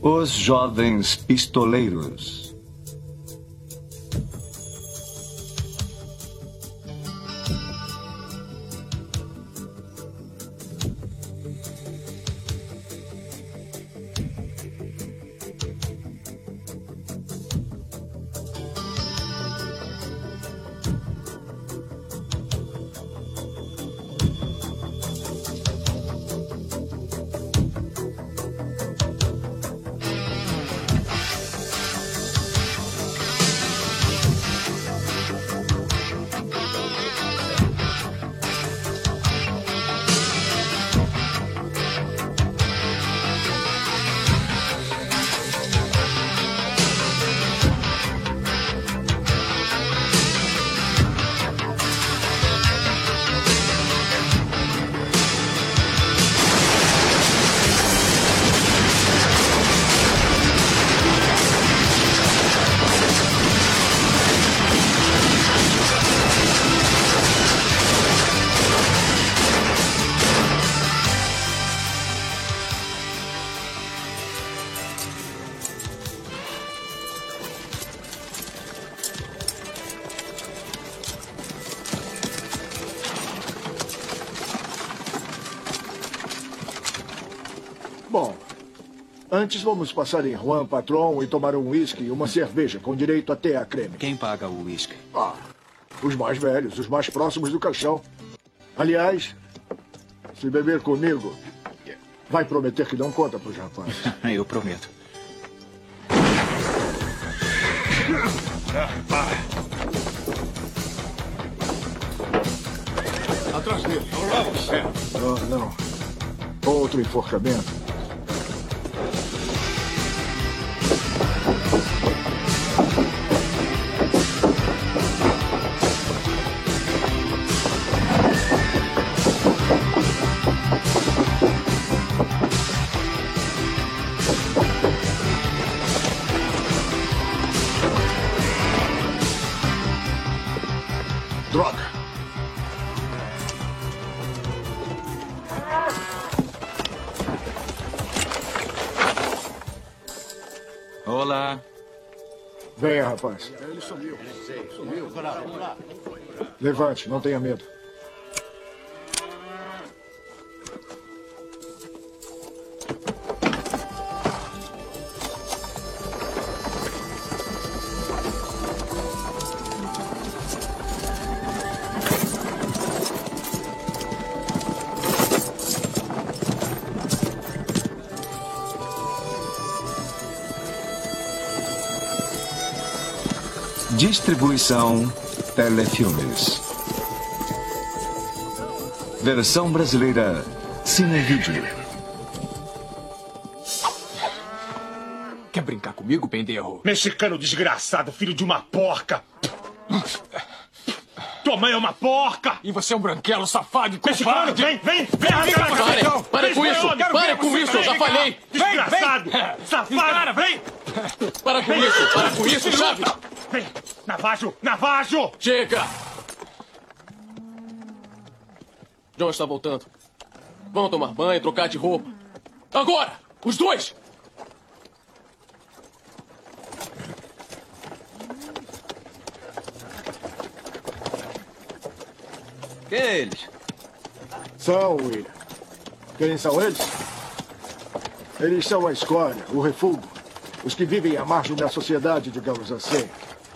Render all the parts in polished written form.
Os Jovens Pistoleiros. Bom, antes vamos passar em Juan Patron e tomar um uísque e uma cerveja com direito até a creme. Quem paga o uísque? Ah, os mais velhos, os mais próximos do caixão. Aliás, se beber comigo, vai prometer que não conta pros rapazes. Eu prometo. Atrás dele. Vamos. Não. Outro enforcamento. Droga! Olá. Venha, rapaz. Ele sumiu. Levante, não tenha medo. Distribuição Telefilmes. Versão brasileira Cinevídeo. Quer brincar comigo, pendejo? Mexicano desgraçado, filho de uma porca! Tua mãe é uma porca! E você é um branquelo safado e Mexicano, covarde! vem, rasgar na cara! Pare com isso! Pare com isso, eu já falei! Desgraçado! Safado! Vem! Para com isso, chave! Vem! Navajo! Chega! John está voltando. Vão tomar banho, trocar de roupa. Agora! Os dois! Quem é eles? São, William. Quem são eles? Eles são a escória, o refúgio. Os que vivem à margem da sociedade, digamos assim.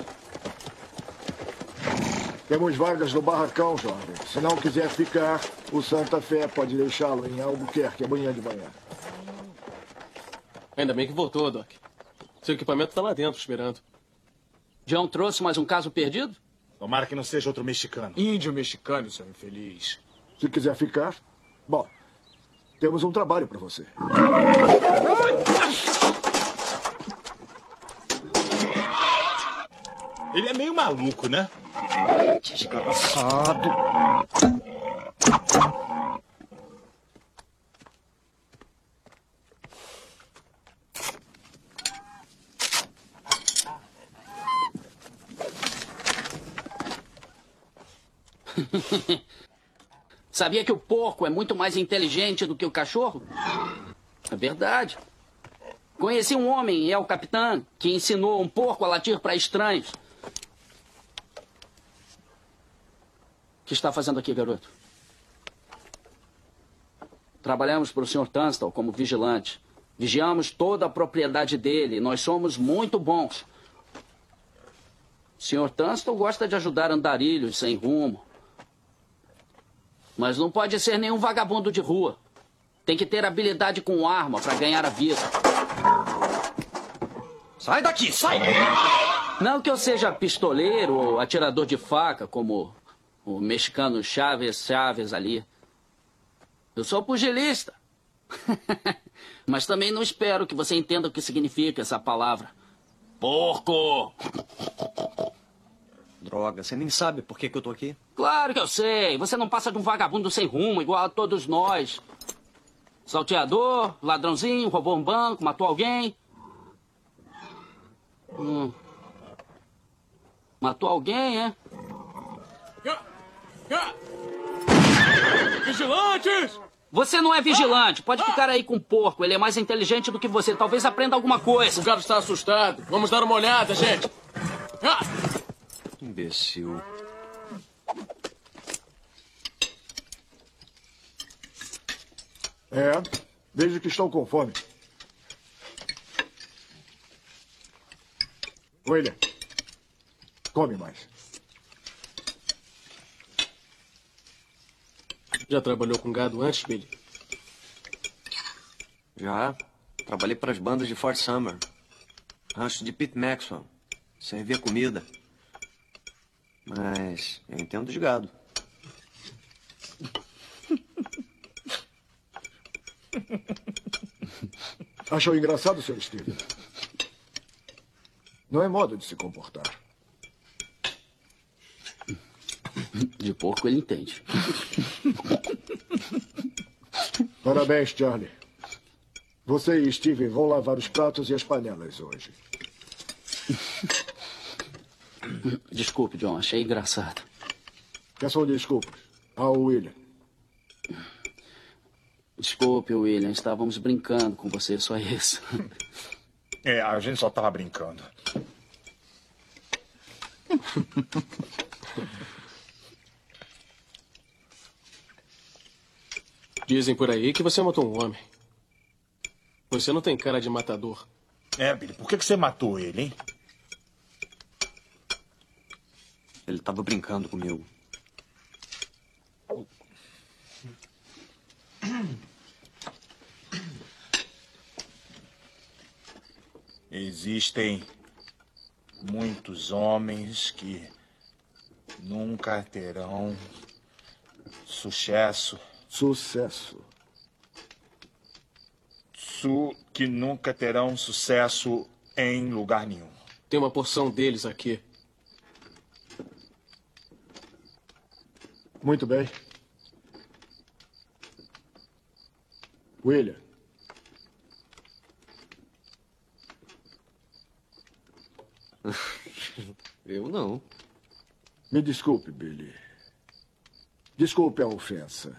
Temos vagas no barracão, jovem. Se não quiser ficar, o Santa Fé pode deixá-lo em Albuquerque amanhã de manhã. Ainda bem que voltou, Doc. Seu equipamento está lá dentro, esperando. John trouxe mais um caso perdido? Tomara que não seja outro mexicano. Índio mexicano, seu infeliz. Se quiser ficar, bom, temos um trabalho para você. Ele é meio maluco, né? Desgraçado. Sabia que o porco é muito mais inteligente do que o cachorro? É verdade. Conheci um homem, é o capitão, que ensinou um porco a latir para estranhos. O que está fazendo aqui, garoto? Trabalhamos para o Sr. Tunstall como vigilante. Vigiamos toda a propriedade dele. Nós somos muito bons. O Sr. Tunstall gosta de ajudar andarilhos sem rumo. Mas não pode ser nenhum vagabundo de rua. Tem que ter habilidade com arma para ganhar a vida. Sai daqui, sai! Não que eu seja pistoleiro ou atirador de faca, como o mexicano Chaves ali. Eu sou pugilista. Mas também não espero que você entenda o que significa essa palavra. Porco! Droga, você nem sabe por que eu tô aqui? Claro que eu sei. Você não passa de um vagabundo sem rumo, igual a todos nós. Salteador, ladrãozinho, roubou um banco, matou alguém. Matou alguém, é? Vigilantes! Você não é vigilante. Pode ficar aí com o porco. Ele é mais inteligente do que você. Talvez aprenda alguma coisa. O gato está assustado. Vamos dar uma olhada, gente. Imbecil. Vejo que estão com fome. William, come mais. Já trabalhou com gado antes, Billy? Já. Trabalhei para as bandas de Fort Summer. Rancho de Pete Maxwell. Servia comida. Mas eu entendo de gado. Achou engraçado, Sr. Steven? Não é modo de se comportar. De porco ele entende. Parabéns, Charlie. Você e Steven vão lavar os pratos e as panelas hoje. Desculpe, John. Achei engraçado. Peçam desculpas ao William. Desculpe, William. Estávamos brincando com você, só isso. A gente só tava brincando. Dizem por aí que você matou um homem. Você não tem cara de matador. Billy, por que você matou ele, hein? Ele estava brincando comigo. Existem muitos homens que nunca terão sucesso. Sucesso. Que nunca terão sucesso em lugar nenhum. Tem uma porção deles aqui. Muito bem. William. Eu não. Me desculpe, Billy. Desculpe a ofensa.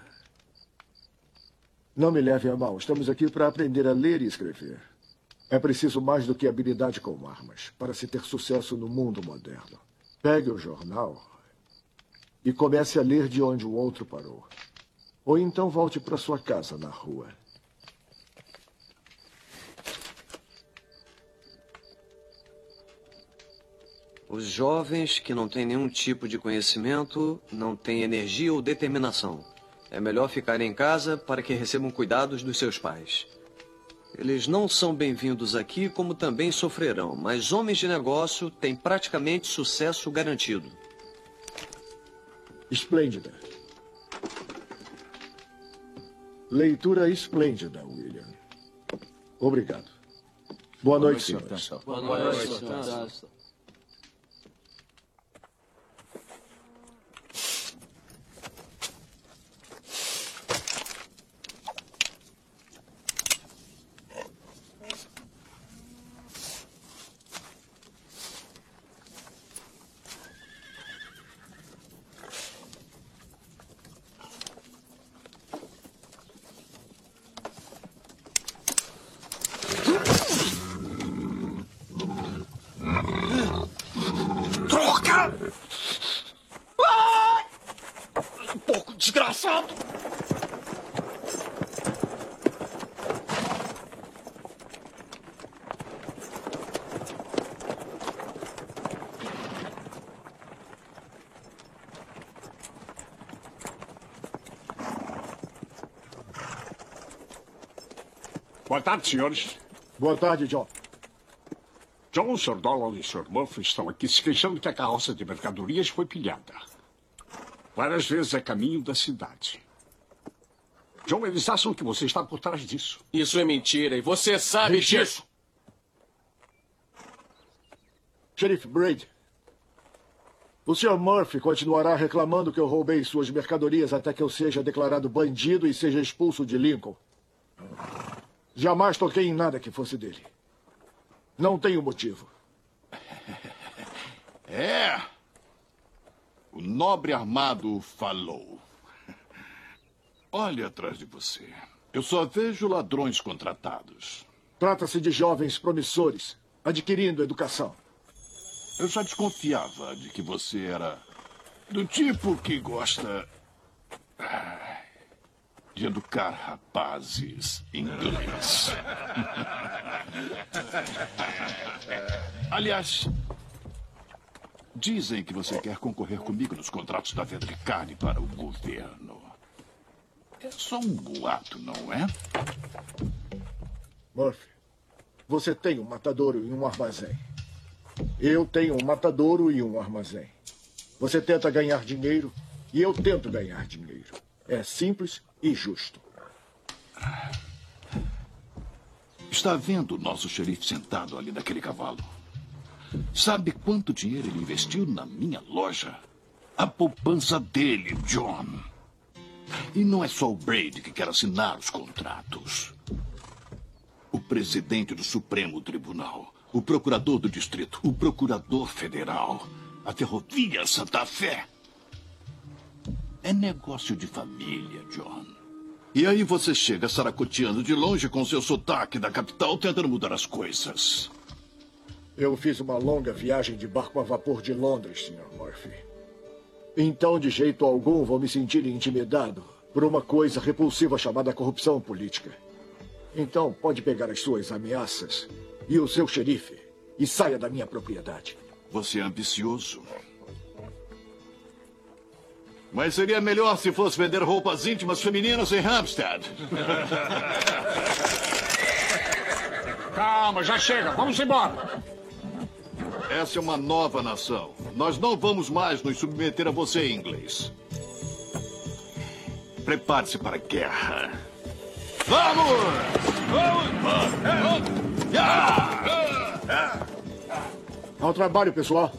Não me leve a mal. Estamos aqui para aprender a ler e escrever. É preciso mais do que habilidade com armas para se ter sucesso no mundo moderno. Pegue o jornal e comece a ler de onde o outro parou. Ou então volte para sua casa na rua. Os jovens que não têm nenhum tipo de conhecimento não têm energia ou determinação. É melhor ficar em casa para que recebam cuidados dos seus pais. Eles não são bem-vindos aqui, como também sofrerão, mas homens de negócio têm praticamente sucesso garantido. Esplêndida. Leitura esplêndida, William. Obrigado. Boa noite, senhores. Boa noite, senhor. Boa tarde, senhores. Boa tarde, John. John, Sr. Dolan e Sr. Murphy estão aqui se queixando que a carroça de mercadorias foi pilhada. Várias vezes a caminho da cidade. John, eles acham que você está por trás disso. Isso é mentira e você sabe Mentira. disso. Xerife Brady, o Sr. Murphy continuará reclamando que eu roubei suas mercadorias até que eu seja declarado bandido e seja expulso de Lincoln. Jamais toquei em nada que fosse dele. Não tenho motivo. É. O nobre armado falou. Olhe atrás de você. Eu só vejo ladrões contratados. Trata-se de jovens promissores, adquirindo educação. Eu já desconfiava de que você era do tipo que gosta de educar rapazes inglês. Aliás, dizem que você quer concorrer comigo nos contratos da Fedricane para o governo. É só um boato, não é? Murphy, você tem um matadouro e um armazém. Eu tenho um matadouro e um armazém. Você tenta ganhar dinheiro e eu tento ganhar dinheiro. É simples e justo. Está vendo o nosso xerife sentado ali naquele cavalo? Sabe quanto dinheiro ele investiu na minha loja? A poupança dele, John. E não é só o Brady que quer assinar os contratos. O presidente do Supremo Tribunal, o procurador do distrito, o procurador federal, a ferrovia Santa Fé. É negócio de família, John. E aí você chega saracoteando de longe com seu sotaque da capital, tentando mudar as coisas. Eu fiz uma longa viagem de barco a vapor de Londres, Sr. Murphy. Então, de jeito algum, vou me sentir intimidado por uma coisa repulsiva chamada corrupção política. Então, pode pegar as suas ameaças e o seu xerife e saia da minha propriedade. Você é ambicioso. Mas seria melhor se fosse vender roupas íntimas femininas em Hampstead. Calma, já chega. Vamos embora. Essa é uma nova nação. Nós não vamos mais nos submeter a você, inglês. Prepare-se para a guerra. Vamos! Ao trabalho, pessoal.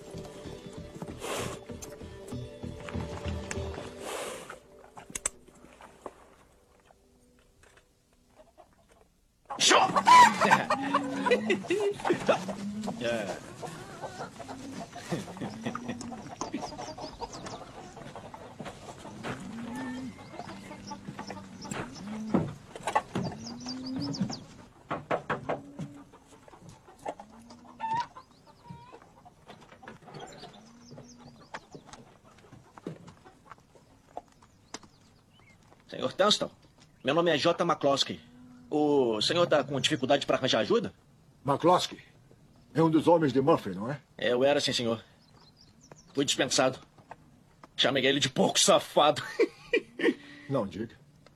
Senhor Tunstall, meu nome é J. McCloskey. O senhor está com dificuldade para arranjar ajuda? McCloskey é um dos homens de Murphy, não é? Eu era, sim, senhor. Fui dispensado. Chamei ele de porco safado. Não diga.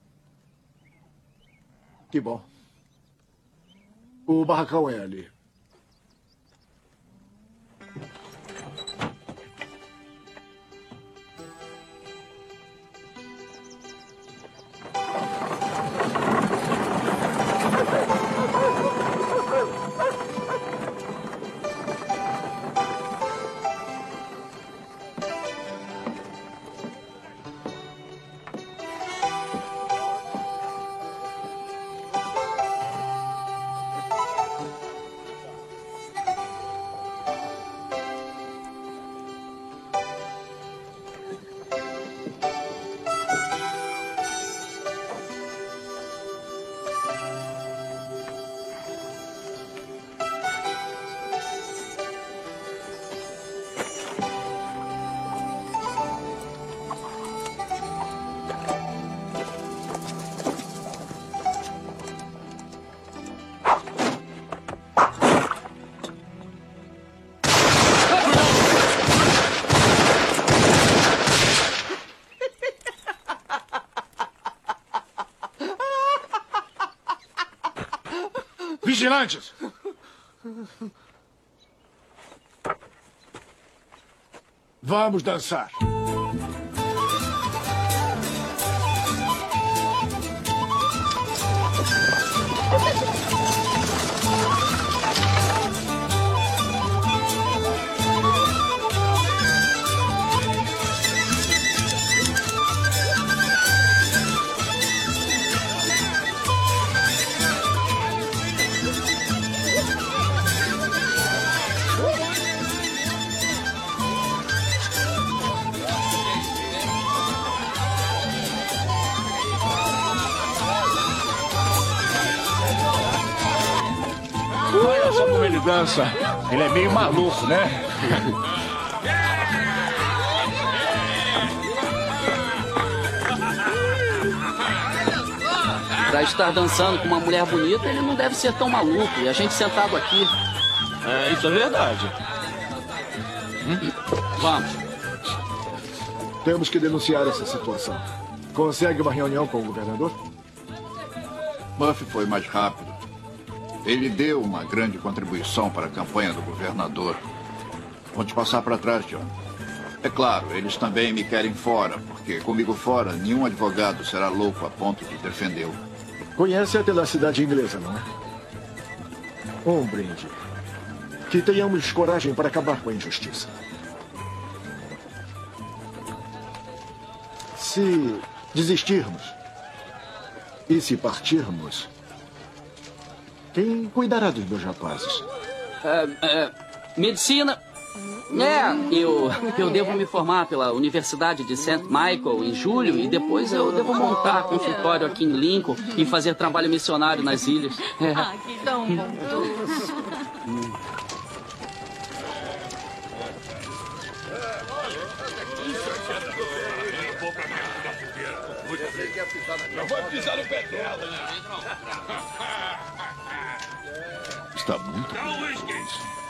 Que bom. O barracão é ali. Vigilantes! Vamos dançar. Olha só como ele dança. Ele é meio maluco, né? Pra estar dançando com uma mulher bonita, ele não deve ser tão maluco. E a gente sentado aqui. É, isso é verdade. Vamos. Temos que denunciar essa situação. Consegue uma reunião com o governador? Murphy foi mais rápido. Ele deu uma grande contribuição para a campanha do governador. Vou te passar para trás, John. É claro, eles também me querem fora, porque comigo fora, nenhum advogado será louco a ponto de defendê-lo. Conhece a tenacidade inglesa, não é? Um brinde. Que tenhamos coragem para acabar com a injustiça. Se desistirmos e se partirmos, quem cuidará dos meus rapazes? Medicina. Eu devo me formar pela Universidade de St. Michael em julho e depois eu devo montar consultório aqui em Lincoln e fazer trabalho missionário nas ilhas. Ah, que tão bondoso. Não vai pisar no pé dela, né? Está muito bem.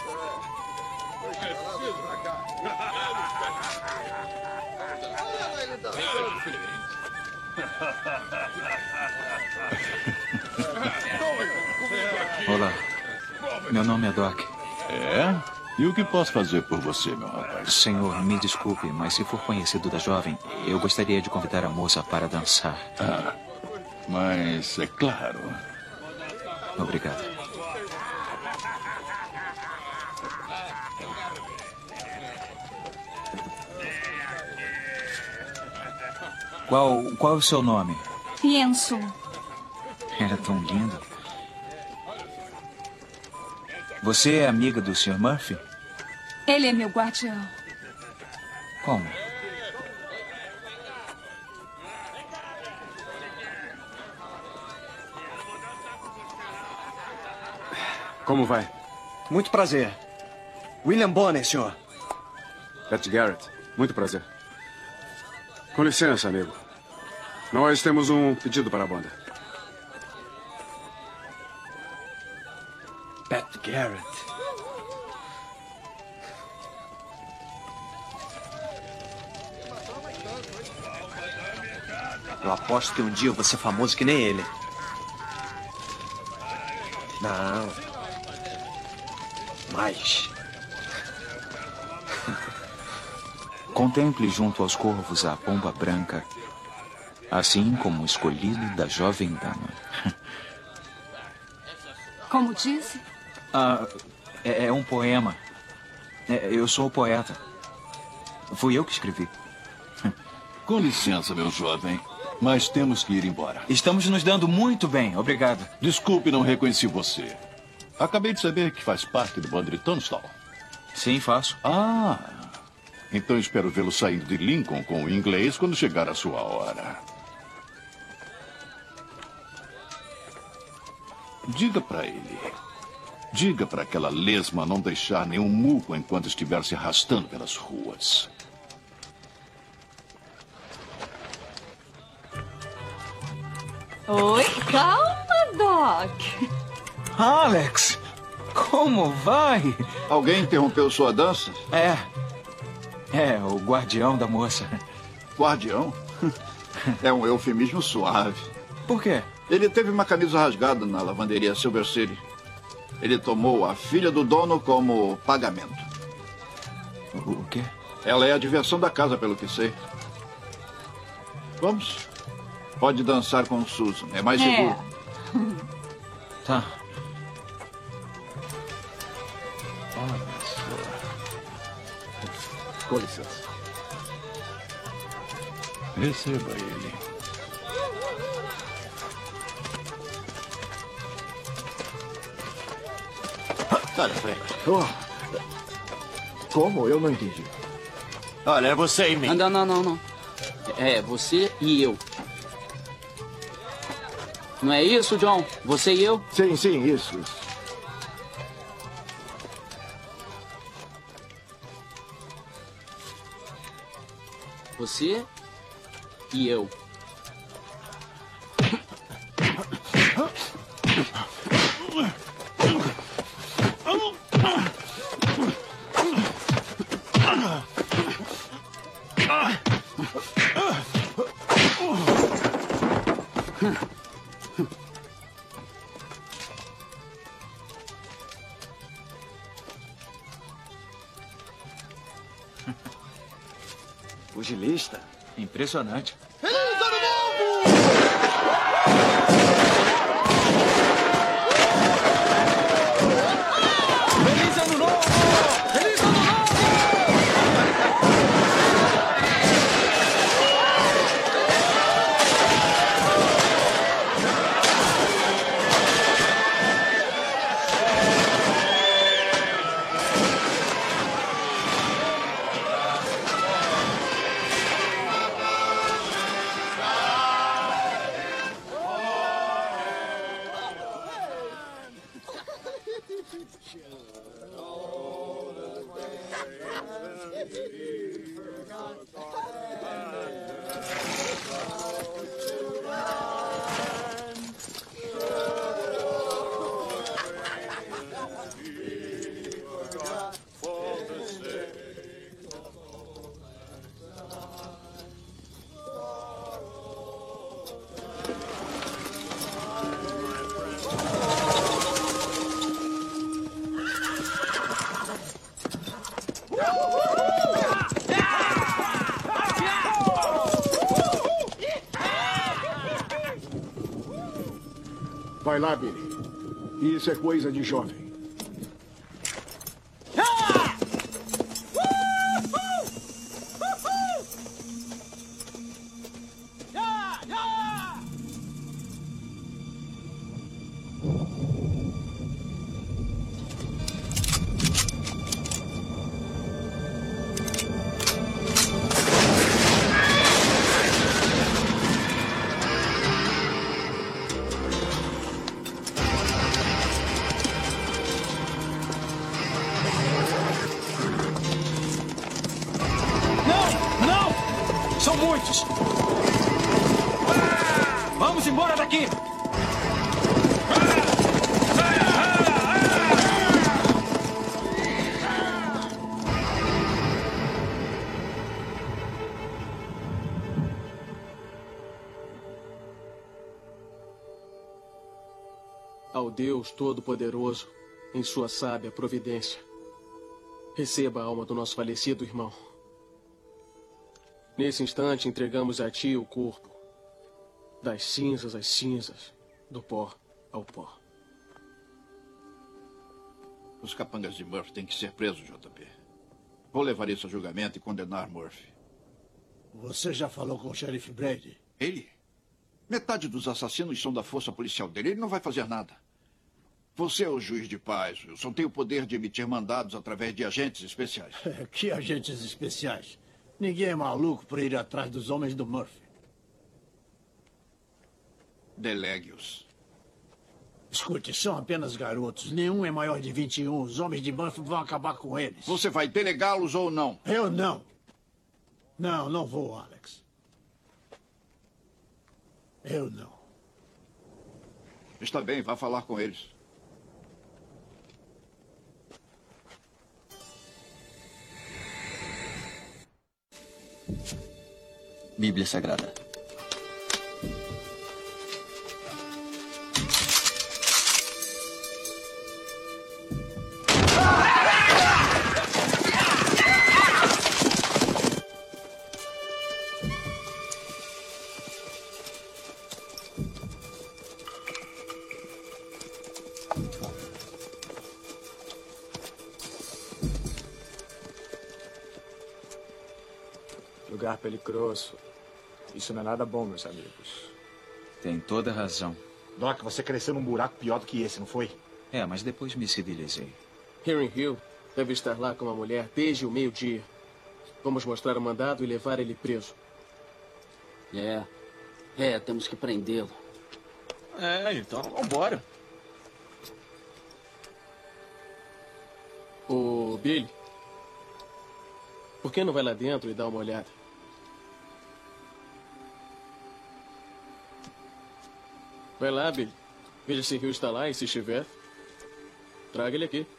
Olá, meu nome é Doc. É? E o que posso fazer por você, meu rapaz? Senhor, me desculpe, mas se for conhecido da jovem, eu gostaria de convidar a moça para dançar. Ah, mas é claro. Obrigado. Qual é o seu nome? Yensu. Era tão lindo. Você é amiga do Sr. Murphy? Ele é meu guardião. Como? Como vai? Muito prazer. William Bonney, senhor. Pat Garrett. Muito prazer. Com licença, amigo. Nós temos um pedido para a banda. Pat Garrett. Eu aposto que um dia eu vou ser famoso que nem ele. Não. Mais. Contemple junto aos corvos a pomba branca, assim como o escolhido da jovem dama. Como disse? É um poema. Eu sou o poeta. Fui eu que escrevi. Com licença, meu jovem, mas temos que ir embora. Estamos nos dando muito bem, obrigado. Desculpe, não reconheci você. Acabei de saber que faz parte do bando de Tunstall. Sim, faço. Ah, então espero vê-lo saindo de Lincoln com o inglês quando chegar a sua hora. Diga para ele. Diga para aquela lesma não deixar nenhum murro enquanto estiver se arrastando pelas ruas. Oi, calma, Doc. Alex, como vai? Alguém interrompeu sua dança? É o guardião da moça. Guardião? É um eufemismo suave. Por quê? Ele teve uma camisa rasgada na lavanderia Silver City. Ele tomou a filha do dono como pagamento. O quê? Ela é a diversão da casa, pelo que sei. Vamos. Pode dançar com o Susan. É mais seguro. Tá. Com licença. Receba ele. Sai da frente. Como? Eu não entendi. Olha, é você e mim. Não. É você e eu. Não é isso, John? Você e eu? Sim, isso. Você e eu. Pugilista. Impressionante. Feliz Ano Novo! Feliz Ano Novo! Vai lá, Billy. Isso é coisa de jovem. São muitos! Vamos embora daqui! Ao Deus Todo-Poderoso, em sua sábia providência, receba a alma do nosso falecido irmão. Nesse instante, entregamos a ti o corpo, das cinzas às cinzas, do pó ao pó. Os capangas de Murphy têm que ser presos, JP. Vou levar isso a julgamento e condenar Murphy. Você já falou com o xerife Brady? Ele? Metade dos assassinos são da força policial dele. Ele não vai fazer nada. Você é o juiz de paz. Eu só tenho o poder de emitir mandados através de agentes especiais. Que agentes especiais? Ninguém é maluco por ir atrás dos homens do Murphy. Delegue-os. Escute, são apenas garotos. Nenhum é maior de 21. Os homens de Murphy vão acabar com eles. Você vai delegá-los ou não? Eu não. Não vou, Alex. Eu não. Está bem, vá falar com eles. Bíblia Sagrada. lugar peligroso. Isso não é nada bom, meus amigos. Tem toda razão. Doc, você cresceu num buraco pior do que esse, não foi? É, mas depois me civilizei. Henry Hill deve estar lá com a mulher desde o meio-dia. Vamos mostrar o mandado e levar ele preso. Temos que prendê-lo. Então, vambora. Ô, Billy, por que não vai lá dentro e dá uma olhada? Vai lá, Billy. Veja se Hill está lá e se estiver, traga ele aqui.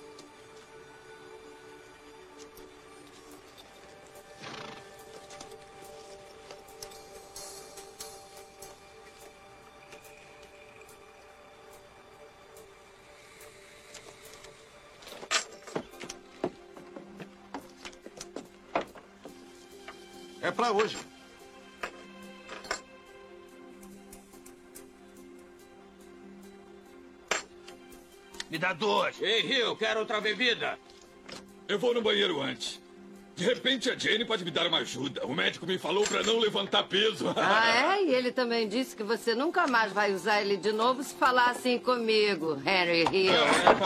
É pra hoje. Me dá 2. Ei, Hill, quero outra bebida. Eu vou no banheiro antes. De repente a Jane pode me dar uma ajuda. O médico me falou pra não levantar peso. Ah, é? E ele também disse que você nunca mais vai usar ele de novo se falar assim comigo, Henry Hill.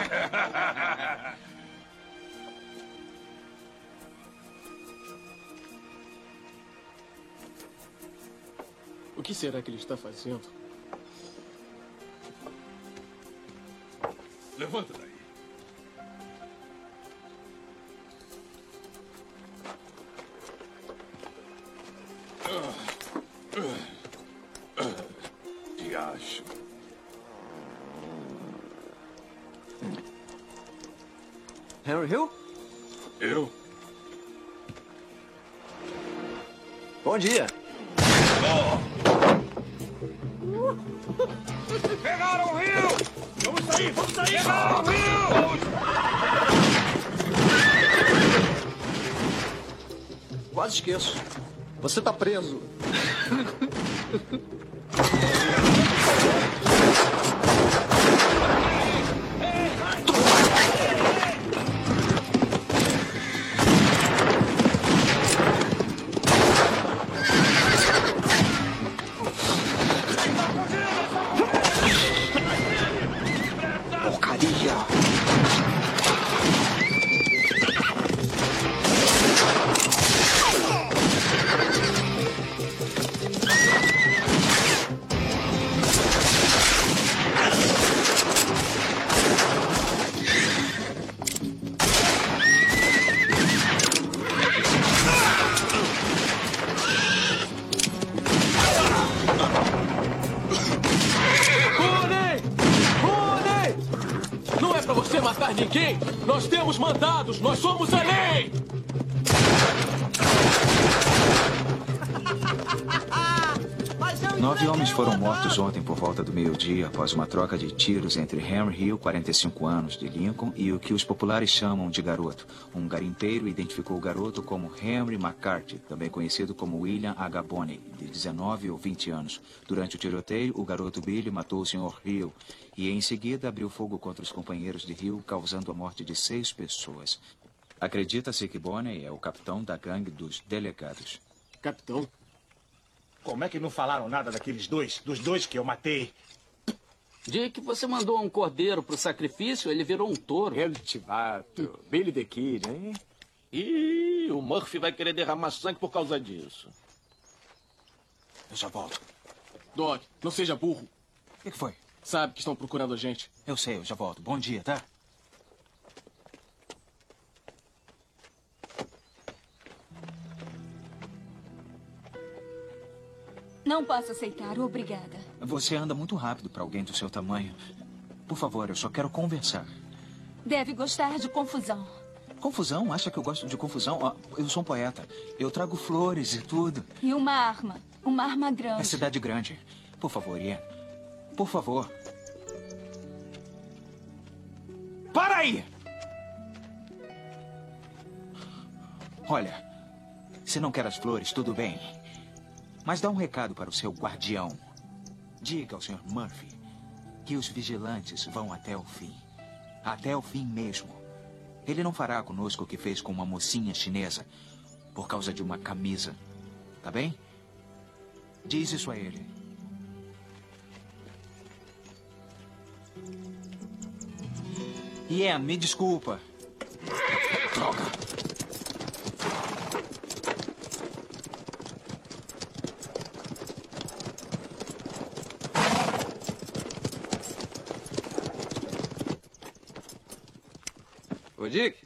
O que será que ele está fazendo? Levanta daí. Diacho. Henry Hill? Eu? Bom dia. Pegaram o Rio! Vamos sair! Pegaram o Rio! Quase esqueço. Você tá preso. Não é pra você matar ninguém! Nós temos mandados! Nós somos a lei! 9 homens foram mortos ontem por volta do meio-dia após uma troca de tiros entre Henry Hill, 45 anos, de Lincoln, e o que os populares chamam de garoto. Um garimpeiro identificou o garoto como Henry McCarthy, também conhecido como William H. Bonney, de 19 ou 20 anos. Durante o tiroteio, o garoto Billy matou o Sr. Hill e, em seguida, abriu fogo contra os companheiros de Hill, causando a morte de 6 pessoas. Acredita-se que Bonney é o capitão da gangue dos delegados. Capitão? Como é que não falaram nada daqueles dois? Dos dois que eu matei? Dia que você mandou um cordeiro pro sacrifício, ele virou um touro. Eu te mato. Billy the Kid, hein? Ih, o Murphy vai querer derramar sangue por causa disso. Eu já volto. Doc, não seja burro. O que foi? Sabe que estão procurando a gente. Eu sei, eu já volto. Bom dia, tá? Não posso aceitar, obrigada. Você anda muito rápido para alguém do seu tamanho. Por favor, eu só quero conversar. Deve gostar de confusão. Confusão? Acha que eu gosto de confusão? Ah, eu sou um poeta. Eu trago flores e tudo. E uma arma grande. É cidade grande. Por favor, Ian. Por favor. Para aí! Olha, se não quer as flores, tudo bem. Mas dá um recado para o seu guardião. Diga ao Sr. Murphy que os vigilantes vão até o fim. Até o fim mesmo. Ele não fará conosco o que fez com uma mocinha chinesa por causa de uma camisa. tá bem? Diz isso a ele. Ian, me desculpa. Droga. Ô, Dick.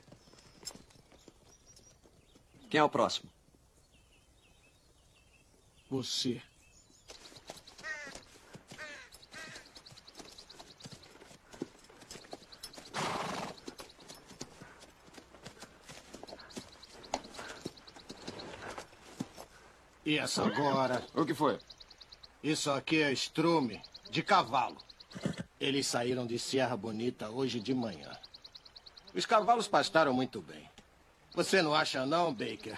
Quem é o próximo? Você. E essa agora? O que foi? Isso aqui é estrume de cavalo. Eles saíram de Sierra Bonita hoje de manhã. Os cavalos pastaram muito bem. Você não acha não, Baker?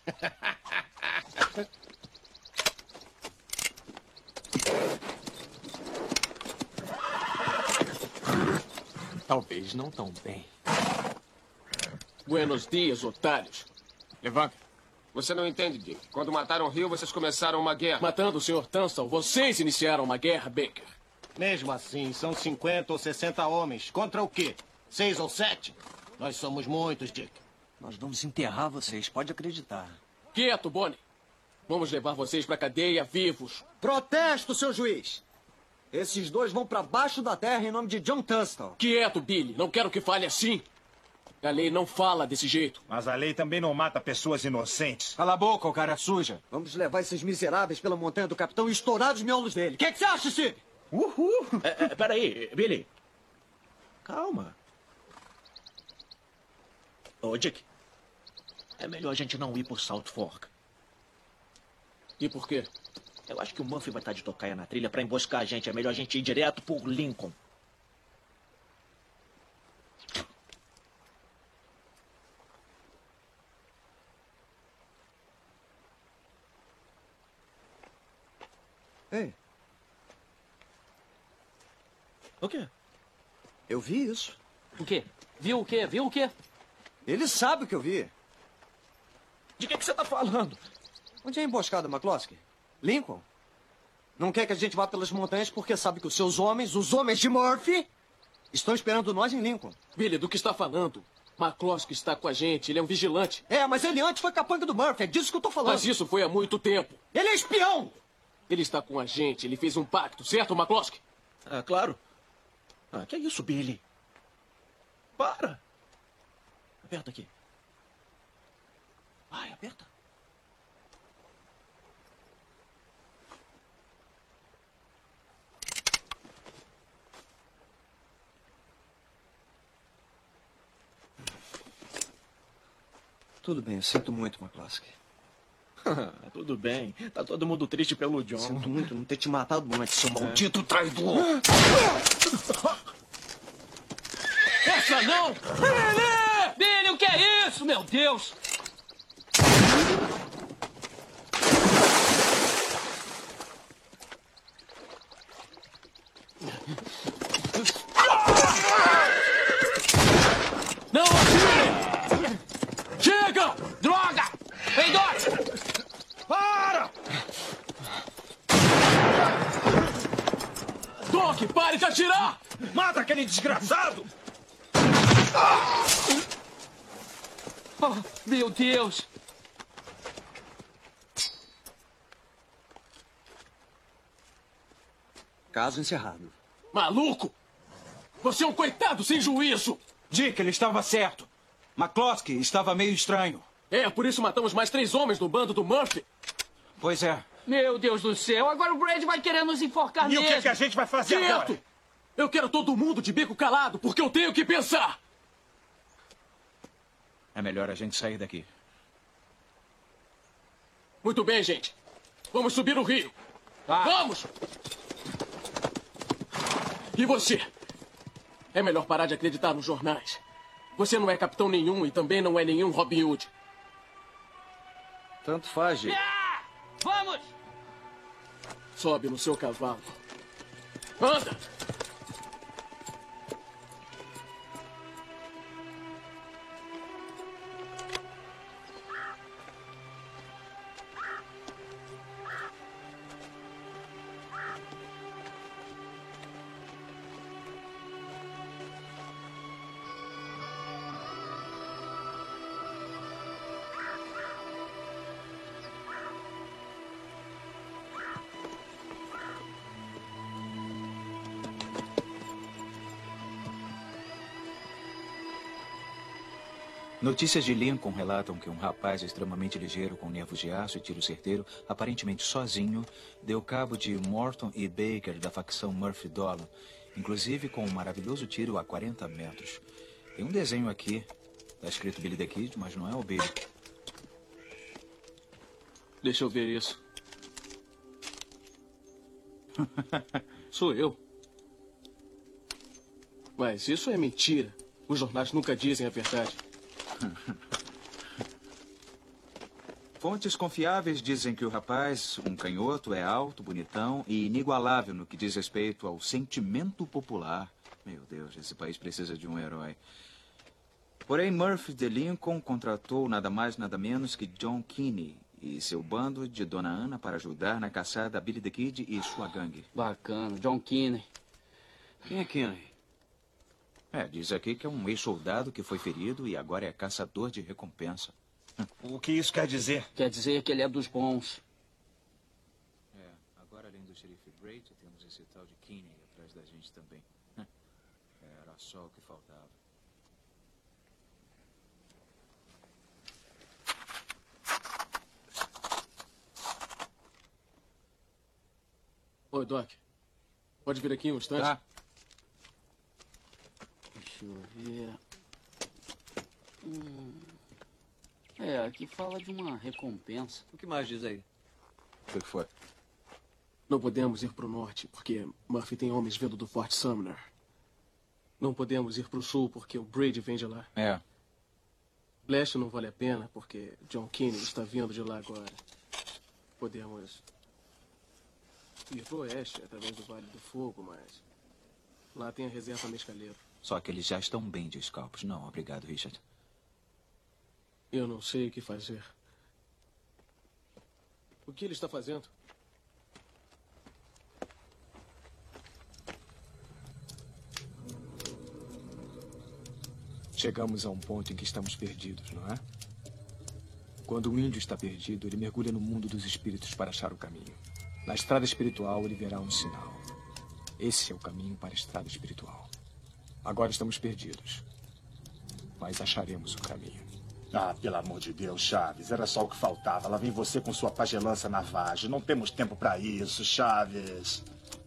Talvez não tão bem. Buenos dias, otários. Levanta. Você não entende, Dick. Quando mataram Hill, vocês começaram uma guerra. Matando o Sr. Tunstall, vocês iniciaram uma guerra, Baker. Mesmo assim, são 50 ou 60 homens. Contra o quê? 6 ou 7? Nós somos muitos, Dick. Nós vamos enterrar vocês, pode acreditar. Quieto, Bonnie. Vamos levar vocês pra cadeia vivos. Protesto, seu juiz! Esses dois vão pra baixo da terra em nome de John Tunstall. Quieto, Billy. Não quero que fale assim. A lei não fala desse jeito. Mas a lei também não mata pessoas inocentes. Cala a boca, ô cara suja. Vamos levar esses miseráveis pela montanha do capitão e estourar os miolos dele. O que você acha, Steve? Uhul! Peraí, Billy. Calma. Ô, Dick. É melhor a gente não ir por South Fork. E por quê? Eu acho que o Murphy vai estar de tocaia na trilha pra emboscar a gente. É melhor a gente ir direto por Lincoln. Ei. O quê? Eu vi isso. O quê? Viu o quê? Viu o quê? Ele sabe o que eu vi. De que você tá falando? Onde é a emboscada, McCloskey? Lincoln? Não quer que a gente vá pelas montanhas porque sabe que os seus homens, os homens de Murphy, estão esperando nós em Lincoln. Billy, do que está falando? McCloskey está com a gente, ele é um vigilante. É, mas ele antes foi capanga do Murphy, é disso que eu tô falando. Mas isso foi há muito tempo. Ele é espião! Ele está com a gente, ele fez um pacto, certo, McCloskey? Ah, claro. Ah, que é isso, Billy? Para! Aperta aqui. Vai, aperta. Tudo bem, eu sinto muito, McCloskey. Tudo bem. Tá todo mundo triste pelo John. Sinto muito não ter te matado antes, seu maldito traidor. Essa não! Billy! Billy, o que é isso, meu Deus? Não atire! Chega! Droga! Ei, Doc! Para! Doc, pare de atirar! Mata aquele desgraçado! Oh, meu Deus! Caso encerrado. Maluco! Você é um coitado sem juízo! Dick, ele estava certo. McCloskey estava meio estranho. É, por isso matamos mais 3 homens do bando do Murphy. Pois é. Meu Deus do céu, agora o Brad vai querer nos enforcar mesmo. E o que a gente vai fazer Quieto! agora? Eu quero todo mundo de bico calado, porque eu tenho que pensar! É melhor a gente sair daqui. Muito bem, gente. Vamos subir o rio. Vamos! E você? É melhor parar de acreditar nos jornais. Você não é capitão nenhum e também não é nenhum Robin Hood. Tanto faz, gente. Vamos! Sobe no seu cavalo. Anda! Notícias de Lincoln relatam que um rapaz extremamente ligeiro, com nervos de aço e tiro certeiro, aparentemente sozinho, deu cabo de Morton e Baker da facção Murphy Dolan, inclusive com um maravilhoso tiro a 40 metros. Tem um desenho aqui. Tá escrito Billy the Kid, mas não é o Billy. Deixa eu ver isso. Sou eu. Mas isso é mentira. Os jornais nunca dizem a verdade. Fontes confiáveis dizem que o rapaz, um canhoto, é alto, bonitão e inigualável no que diz respeito ao sentimento popular. Meu Deus, esse país precisa de um herói. Porém, Murphy de Lincoln contratou nada mais nada menos que John Kinney e seu bando de Dona Ana para ajudar na caçada a Billy the Kid e sua gangue. Bacana, John Kinney. Quem é Kinney? Diz aqui que é um ex-soldado que foi ferido e agora é caçador de recompensa. O que isso quer dizer? Quer dizer que ele é dos bons. Agora além do xerife Brady, temos esse tal de Kinney atrás da gente também. Era só o que faltava. Oi, Doc. Pode vir aqui um instante? Tá. Deixa eu ver. Aqui fala de uma recompensa. O que mais diz aí? O que foi? Não podemos ir para o norte, porque Murphy tem homens vindo do Fort Sumner. Não podemos ir para o sul, porque o Brady vem de lá. Leste não vale a pena, porque John Kinney está vindo de lá agora. Podemos ir para o oeste, através do Vale do Fogo, mas lá tem a reserva Mescaleiro. Só que eles já estão bem de escalpos. Não, obrigado, Richard. Eu não sei o que fazer. O que ele está fazendo? Chegamos a um ponto em que estamos perdidos, não é? Quando um índio está perdido, ele mergulha no mundo dos espíritos para achar o caminho. Na estrada espiritual, ele verá um sinal. Esse é o caminho para a estrada espiritual. Agora estamos perdidos, mas acharemos o caminho. Ah, pelo amor de Deus, Chaves, era só o que faltava. Lá vem você com sua pagelança na vagem. Não temos tempo para isso, Chaves.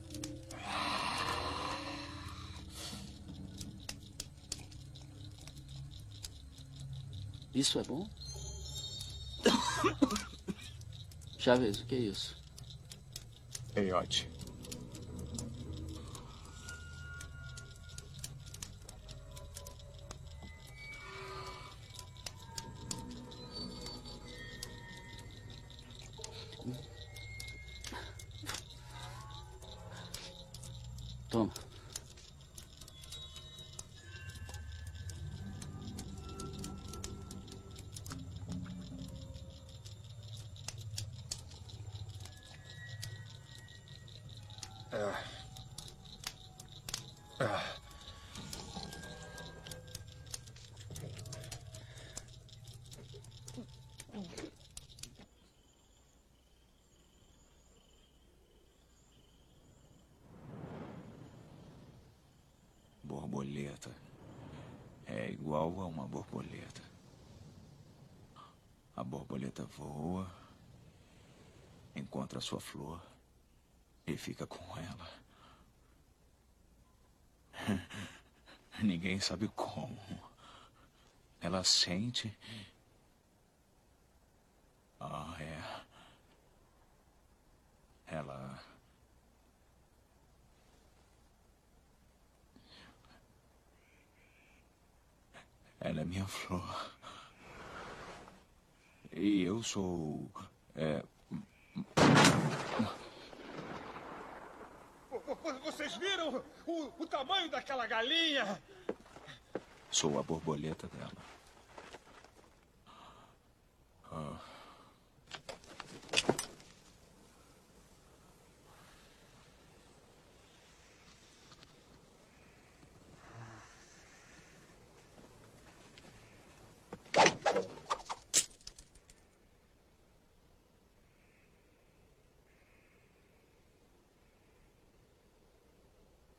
Isso é bom? Chaves, o que é isso? Peiote. Toma. Borboleta. É igual a uma borboleta. A borboleta voa, encontra a sua flor e fica com ela. Ninguém sabe como. Ela sente. Ela... Ela é minha flor. E eu sou... Vocês viram o tamanho daquela galinha? Sou a borboleta dela.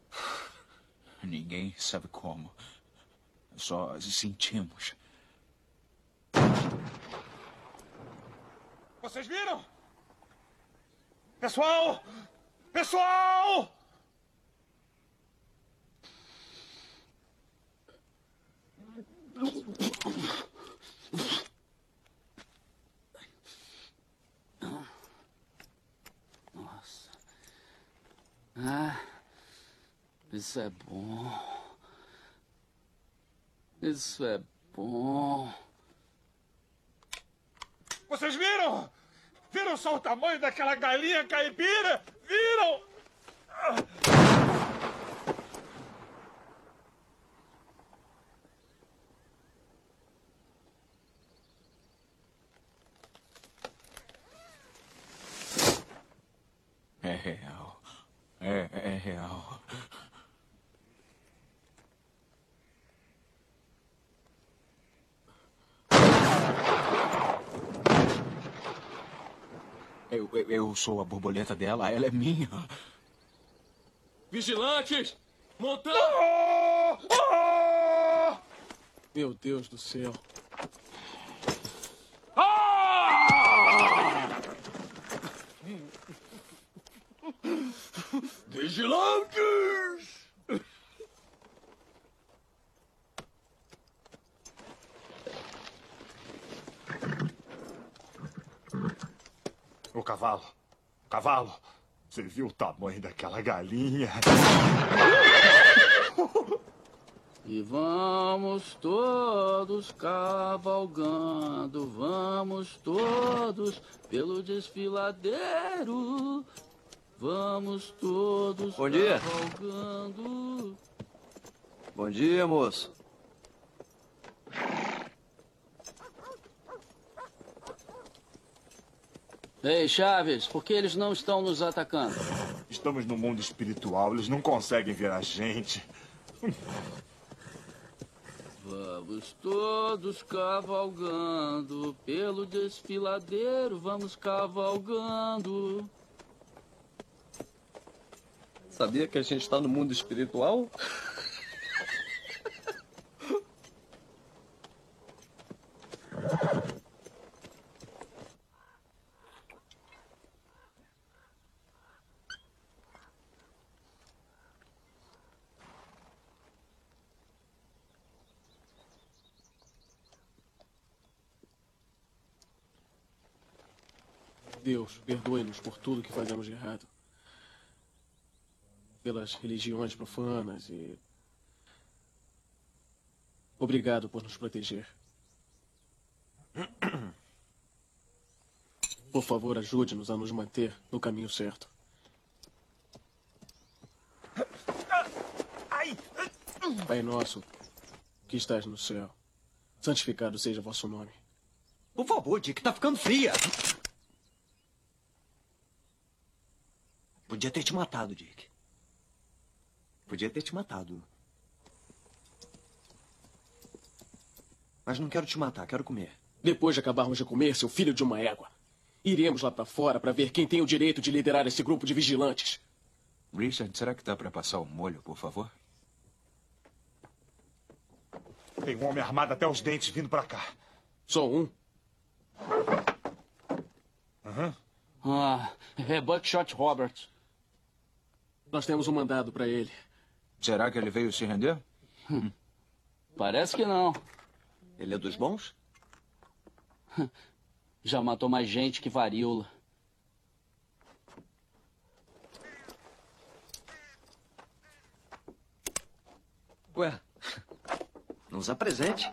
Ninguém sabe como. Só sentimos. Vocês viram? Pessoal! Pessoal! Nossa. Ah, isso é bom. Isso é bom. Vocês viram? Viram só o tamanho daquela galinha caipira? Viram? É real. É real. Eu sou a borboleta dela, ela é minha. Vigilantes! Montando! Meu Deus do céu. Vigilantes! O cavalo. Cavalo. Você viu o tamanho daquela galinha? E vamos todos cavalgando, vamos todos pelo desfiladeiro, vamos todos Bom dia. cavalgando. Bom dia, moço. Ei, Chaves, por que eles não estão nos atacando? Estamos no mundo espiritual, eles não conseguem ver a gente. Vamos todos cavalgando pelo desfiladeiro, vamos cavalgando. Sabia que a gente está no mundo espiritual? Deus, perdoe-nos por tudo que fazemos de errado. Pelas religiões profanas e... Obrigado por nos proteger. Por favor, ajude-nos a nos manter no caminho certo. Pai nosso, que estás no céu, santificado seja vosso nome. Por favor, Dick, tá ficando fria. Podia ter te matado, Dick. Podia ter te matado. Mas não quero te matar, quero comer. Depois de acabarmos de comer, seu filho de uma égua, iremos lá pra fora pra ver quem tem o direito de liderar esse grupo de vigilantes. Richard, será que dá pra passar o molho, por favor? Tem um homem armado até os dentes vindo pra cá. Só um? Uhum. É Buckshot Roberts. Nós temos um mandado pra ele. Será que ele veio se render? Parece que não. Ele é dos bons? Já matou mais gente que varíola. Ué, nos apresente.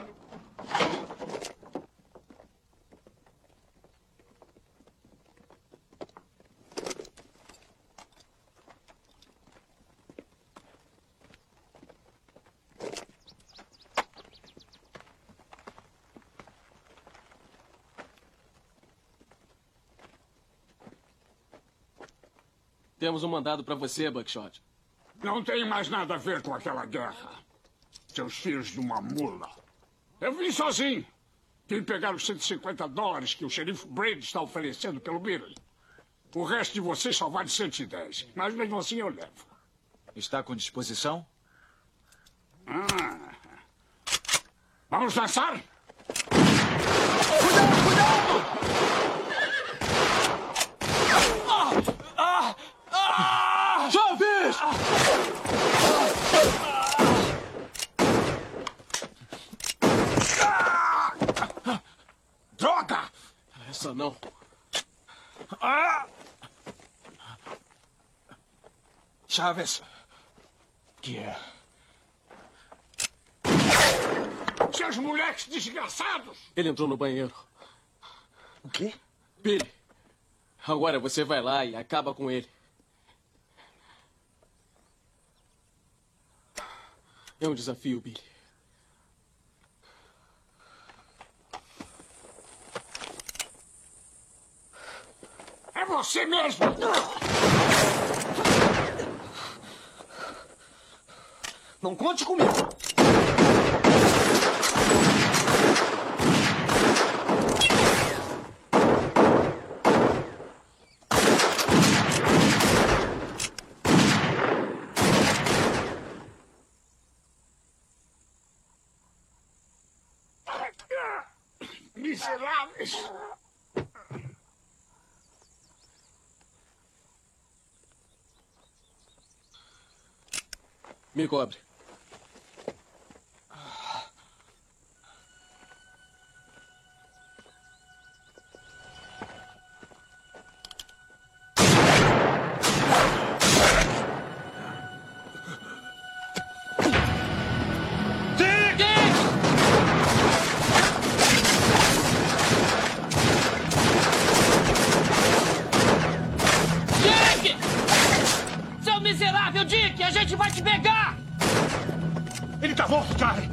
Temos um mandado pra você, Buckshot. Não tem mais nada a ver com aquela guerra. Seus filhos de uma mula. Eu vim sozinho. Vim pegar os $150 que o xerife Brady está oferecendo pelo Billy. O resto de vocês só vale 110. Mas mesmo assim eu levo. Está com disposição? Vamos dançar? Cuidado, cuidado! Droga! Essa não. Chaves. Que é? Seus moleques desgraçados! Ele entrou no banheiro. O quê? Billy, agora você vai lá e acaba com ele. É um desafio, Billy. É você mesmo! Não conte comigo! Miseráveis! Me cobre. Dick! Seu miserável Dick, a gente vai te pegar! Ele tá morto, Charlie!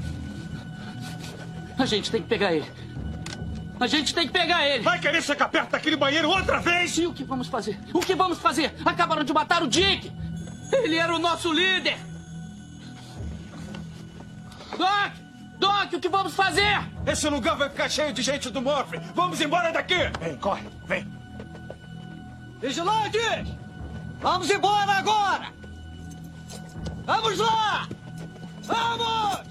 A gente tem que pegar ele. A gente tem que pegar ele. Vai querer chegar perto daquele banheiro outra vez? E o que vamos fazer? O que vamos fazer? Acabaram de matar o Dick! Ele era o nosso líder! Doc! Doc, o que vamos fazer? Esse lugar vai ficar cheio de gente do Murphy! Vamos embora daqui! Vem, corre, vem! Vigilantes! Vamos embora agora! Vamos lá! Vamos!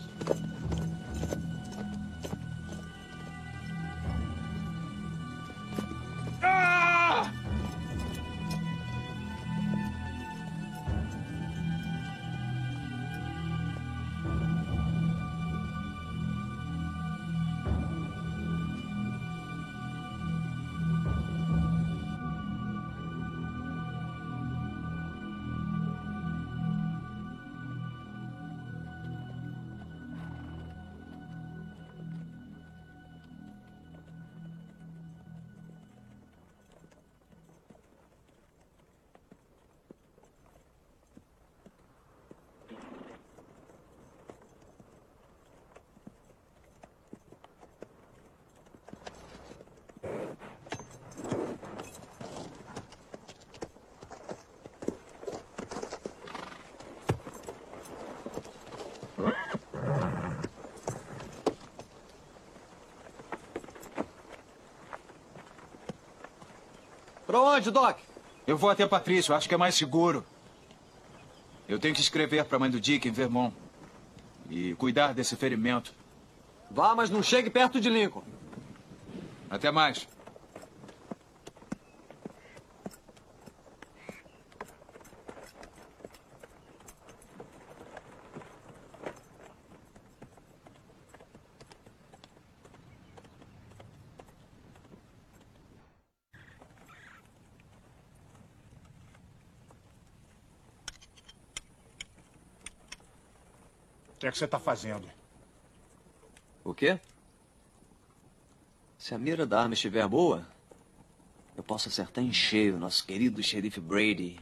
Pra onde, Doc? Eu vou até Patrício, acho que é mais seguro. Eu tenho que escrever para a mãe do Dick em Vermont. E cuidar desse ferimento. Vá, mas não chegue perto de Lincoln. Até mais. O que é que você está fazendo? O quê? Se a mira da arma estiver boa, eu posso acertar em cheio nosso querido xerife Brady.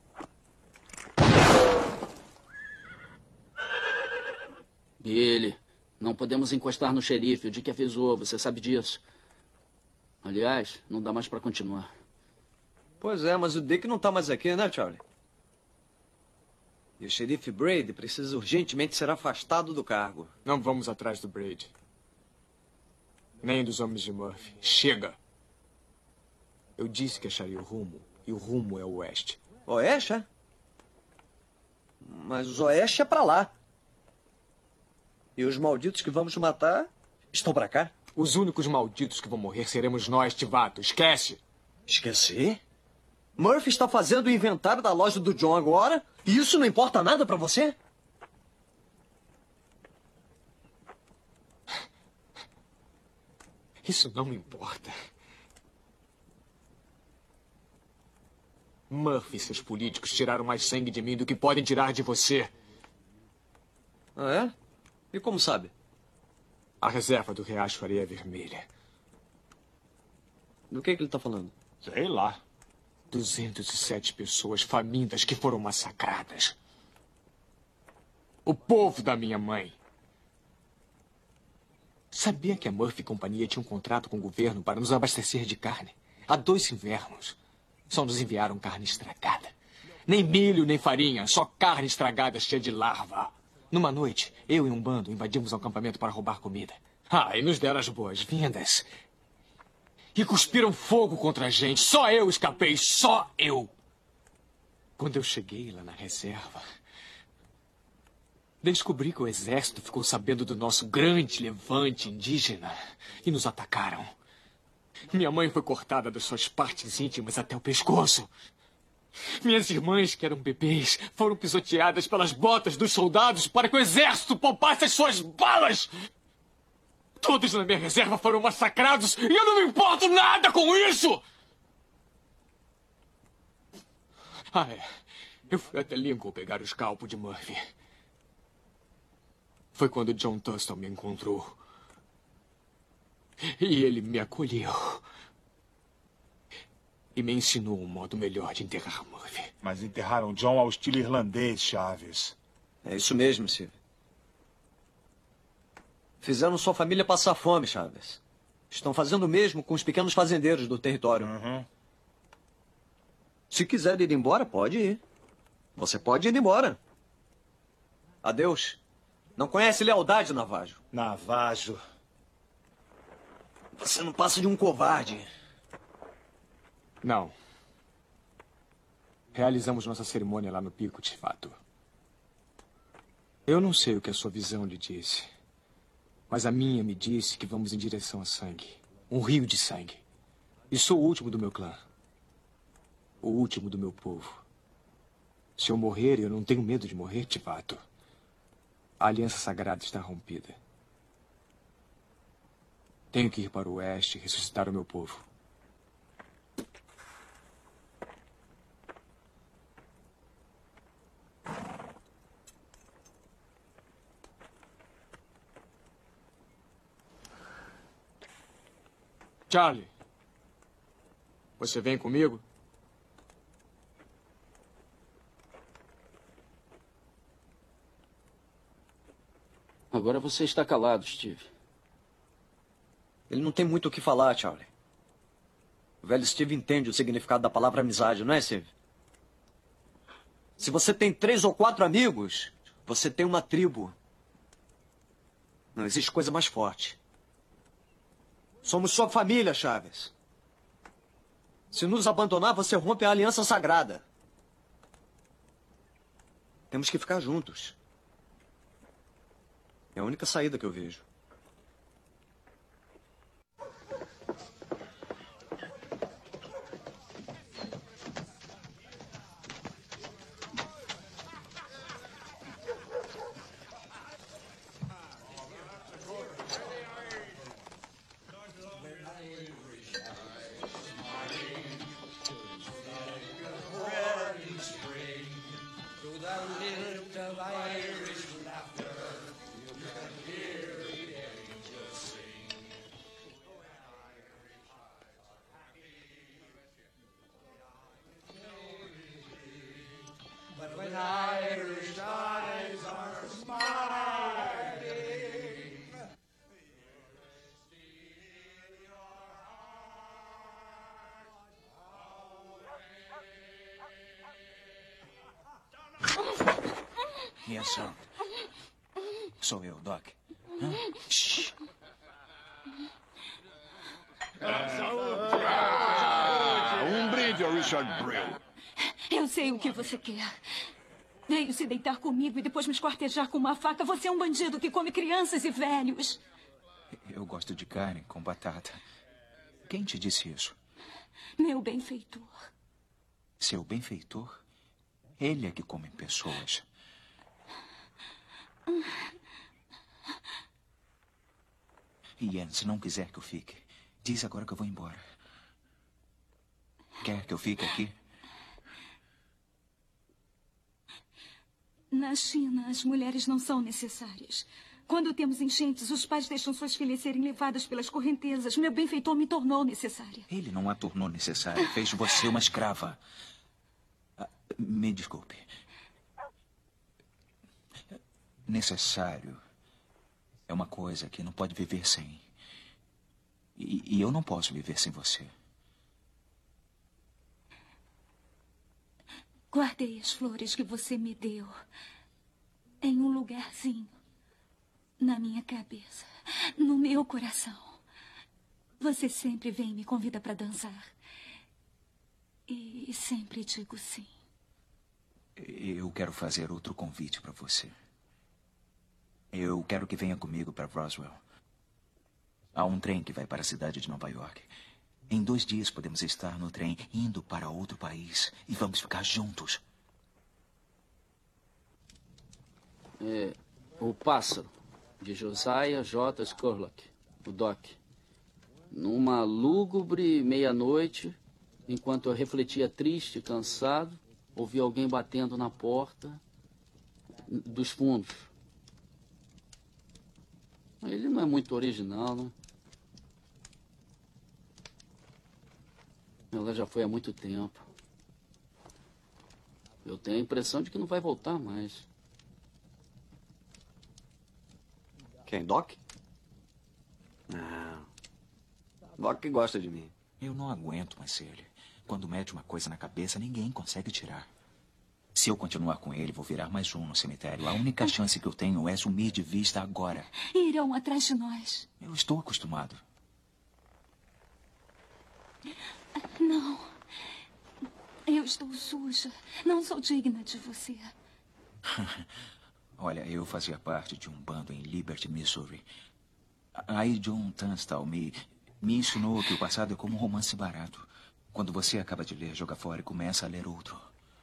Billy, não podemos encostar no xerife. O Dick avisou, você sabe disso. Aliás, não dá mais para continuar. Pois é, mas o Dick não tá mais aqui, né, Charlie? E o xerife Brady precisa urgentemente ser afastado do cargo. Não vamos atrás do Brady. Nem dos homens de Murphy. Chega! Eu disse que acharia o rumo, e o rumo é o oeste. Oeste, é? Mas o oeste é pra lá. E os malditos que vamos matar estão pra cá? Os únicos malditos que vão morrer seremos nós, Tivato. Esquece! Esquecer? Murphy está fazendo o inventário da loja do John agora e isso não importa nada pra você? Isso não me importa. Murphy e seus políticos tiraram mais sangue de mim do que podem tirar de você. Ah, é? E como sabe? A reserva do Riacho Areia Vermelha. Do que ele está falando? Sei lá. 207 pessoas famintas que foram massacradas. O povo da minha mãe. Sabia que a Murphy Companhia tinha um contrato com o governo para nos abastecer de carne? Há 2 invernos. Só nos enviaram carne estragada. Nem milho, nem farinha. Só carne estragada cheia de larva. Numa noite, eu e um bando invadimos o acampamento para roubar comida. E nos deram as boas-vindas. E cuspiram fogo contra a gente. Só eu escapei, só eu. Quando eu cheguei lá na reserva, descobri que o exército ficou sabendo do nosso grande levante indígena e nos atacaram. Minha mãe foi cortada das suas partes íntimas até o pescoço. Minhas irmãs, que eram bebês, foram pisoteadas pelas botas dos soldados para que o exército poupasse as suas balas. Todos na minha reserva foram massacrados e eu não me importo nada com isso! Eu fui até Lincoln pegar o escalpo de Murphy. Foi quando John Tustle me encontrou. E ele me acolheu. E me ensinou um modo melhor de enterrar Murphy. Mas enterraram John ao estilo irlandês, Chaves. É isso mesmo, Steve. Fizeram sua família passar fome, Chaves. Estão fazendo o mesmo com os pequenos fazendeiros do território. Se quiser ir embora, pode ir. Você pode ir embora. Adeus. Não conhece lealdade, Navajo? Navajo. Você não passa de um covarde. Não. Realizamos nossa cerimônia lá no Pico de Fato. Eu não sei o que a sua visão lhe disse, mas a minha me disse que vamos em direção a sangue. Um rio de sangue. E sou o último do meu clã. O último do meu povo. Se eu morrer, eu não tenho medo de morrer, Tivato. A aliança sagrada está rompida. Tenho que ir para o oeste e ressuscitar o meu povo. Charlie, você vem comigo? Agora você está calado, Steve. Ele não tem muito o que falar, Charlie. O velho Steve entende o significado da palavra amizade, não é, Steve? Se você tem 3 ou 4 amigos, você tem uma tribo. Não existe coisa mais forte. Somos sua família, Chaves. Se nos abandonar, você rompe a aliança sagrada. Temos que ficar juntos. É a única saída que eu vejo. Quem são? Sou eu, Doc. Shhh. Um brinde ao Richard Brill. Eu sei o que você quer. Veio se deitar comigo e depois me esquartejar com uma faca. Você é um bandido que come crianças e velhos. Eu gosto de carne com batata. Quem te disse isso? Meu benfeitor. Seu benfeitor? Ele é que come pessoas. Ian, se não quiser que eu fique, diz agora que eu vou embora. Quer que eu fique aqui? Na China, as mulheres não são necessárias. Quando temos enchentes, os pais deixam suas filhas serem levadas pelas correntezas. Meu benfeitor me tornou necessária. Ele não a tornou necessária. Fez você uma escrava. Me desculpe. Necessário é uma coisa que não pode viver sem. E eu não posso viver sem você. Guardei as flores que você me deu em um lugarzinho na minha cabeça, no meu coração. Você sempre vem e me convida para dançar. E sempre digo sim. Eu quero fazer outro convite para você. Eu quero que venha comigo para Roswell. Há um trem que vai para a cidade de Nova York. Em 2 dias podemos estar no trem indo para outro país e vamos ficar juntos. O Pássaro, de Josiah J. Scurlock, o Doc. Numa lúgubre meia-noite, enquanto eu refletia triste e cansado, ouvi alguém batendo na porta dos fundos. Ele não é muito original, né? Ela já foi há muito tempo. Eu tenho a impressão de que não vai voltar mais. Quem, Doc? Não. Doc gosta de mim. Eu não aguento mais ele. Quando mete uma coisa na cabeça, ninguém consegue tirar. Se eu continuar com ele, vou virar mais um no cemitério. A única chance que eu tenho é sumir de vista agora. Irão atrás de nós. Eu estou acostumado. Não. Eu estou suja. Não sou digna de você. Olha, eu fazia parte de um bando em Liberty, Missouri. Aí John Tunstall me ensinou que o passado é como um romance barato. Quando você acaba de ler, joga fora e começa a ler outro.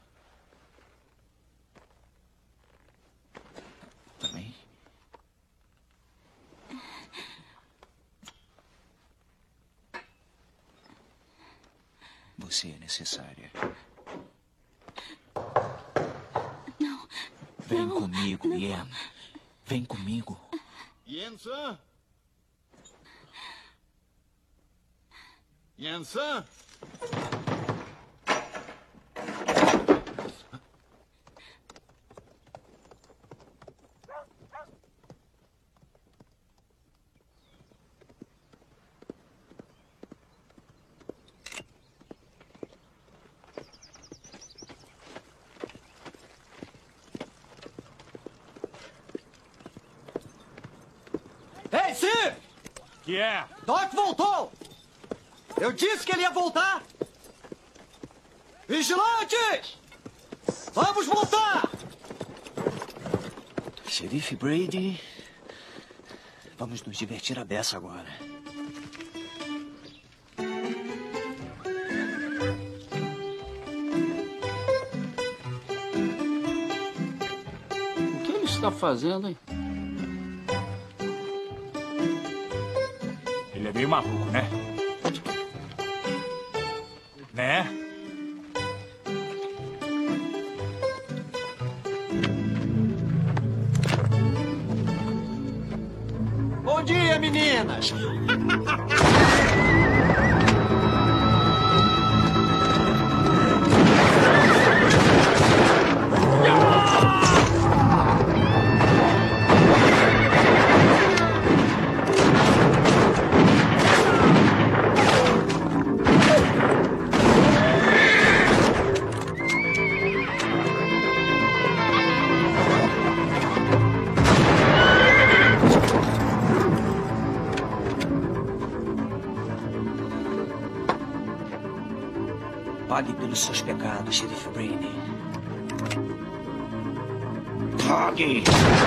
Tá bem? Você é necessária. Não. Vem comigo, Ian. Vem comigo. Ian-san? Ian-san? Ei, Sir! Que é? Doc voltou! Eu disse que ele ia voltar! Vigilantes! Vamos voltar! Xerife Brady, vamos nos divertir a beça agora. O que ele está fazendo, hein? Ele é meio maluco, né? Né? Bom dia, meninas! Pague pelos seus pecados, Xerife Brady. Pague!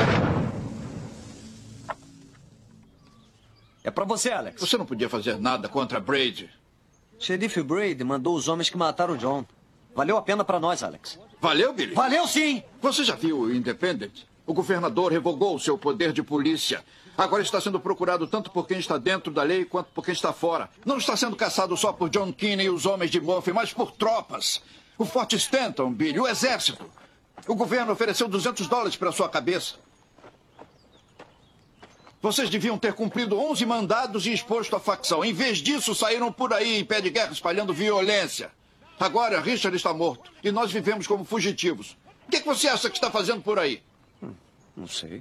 É pra você, Alex. Você não podia fazer nada contra Brady. Xerife Brady mandou os homens que mataram o John. Valeu a pena para nós, Alex. Valeu, Billy? Valeu sim! Você já viu o Independent? O governador revogou o seu poder de polícia. Agora está sendo procurado tanto por quem está dentro da lei quanto por quem está fora. Não está sendo caçado só por John Kinney e os homens de Murphy, mas por tropas. O Fort Stanton, Billy, o exército. O governo ofereceu $200 para sua cabeça. Vocês deviam ter cumprido 11 mandados e exposto a facção. Em vez disso, saíram por aí em pé de guerra espalhando violência. Agora, Richard está morto e nós vivemos como fugitivos. O que você acha que está fazendo por aí? Não sei.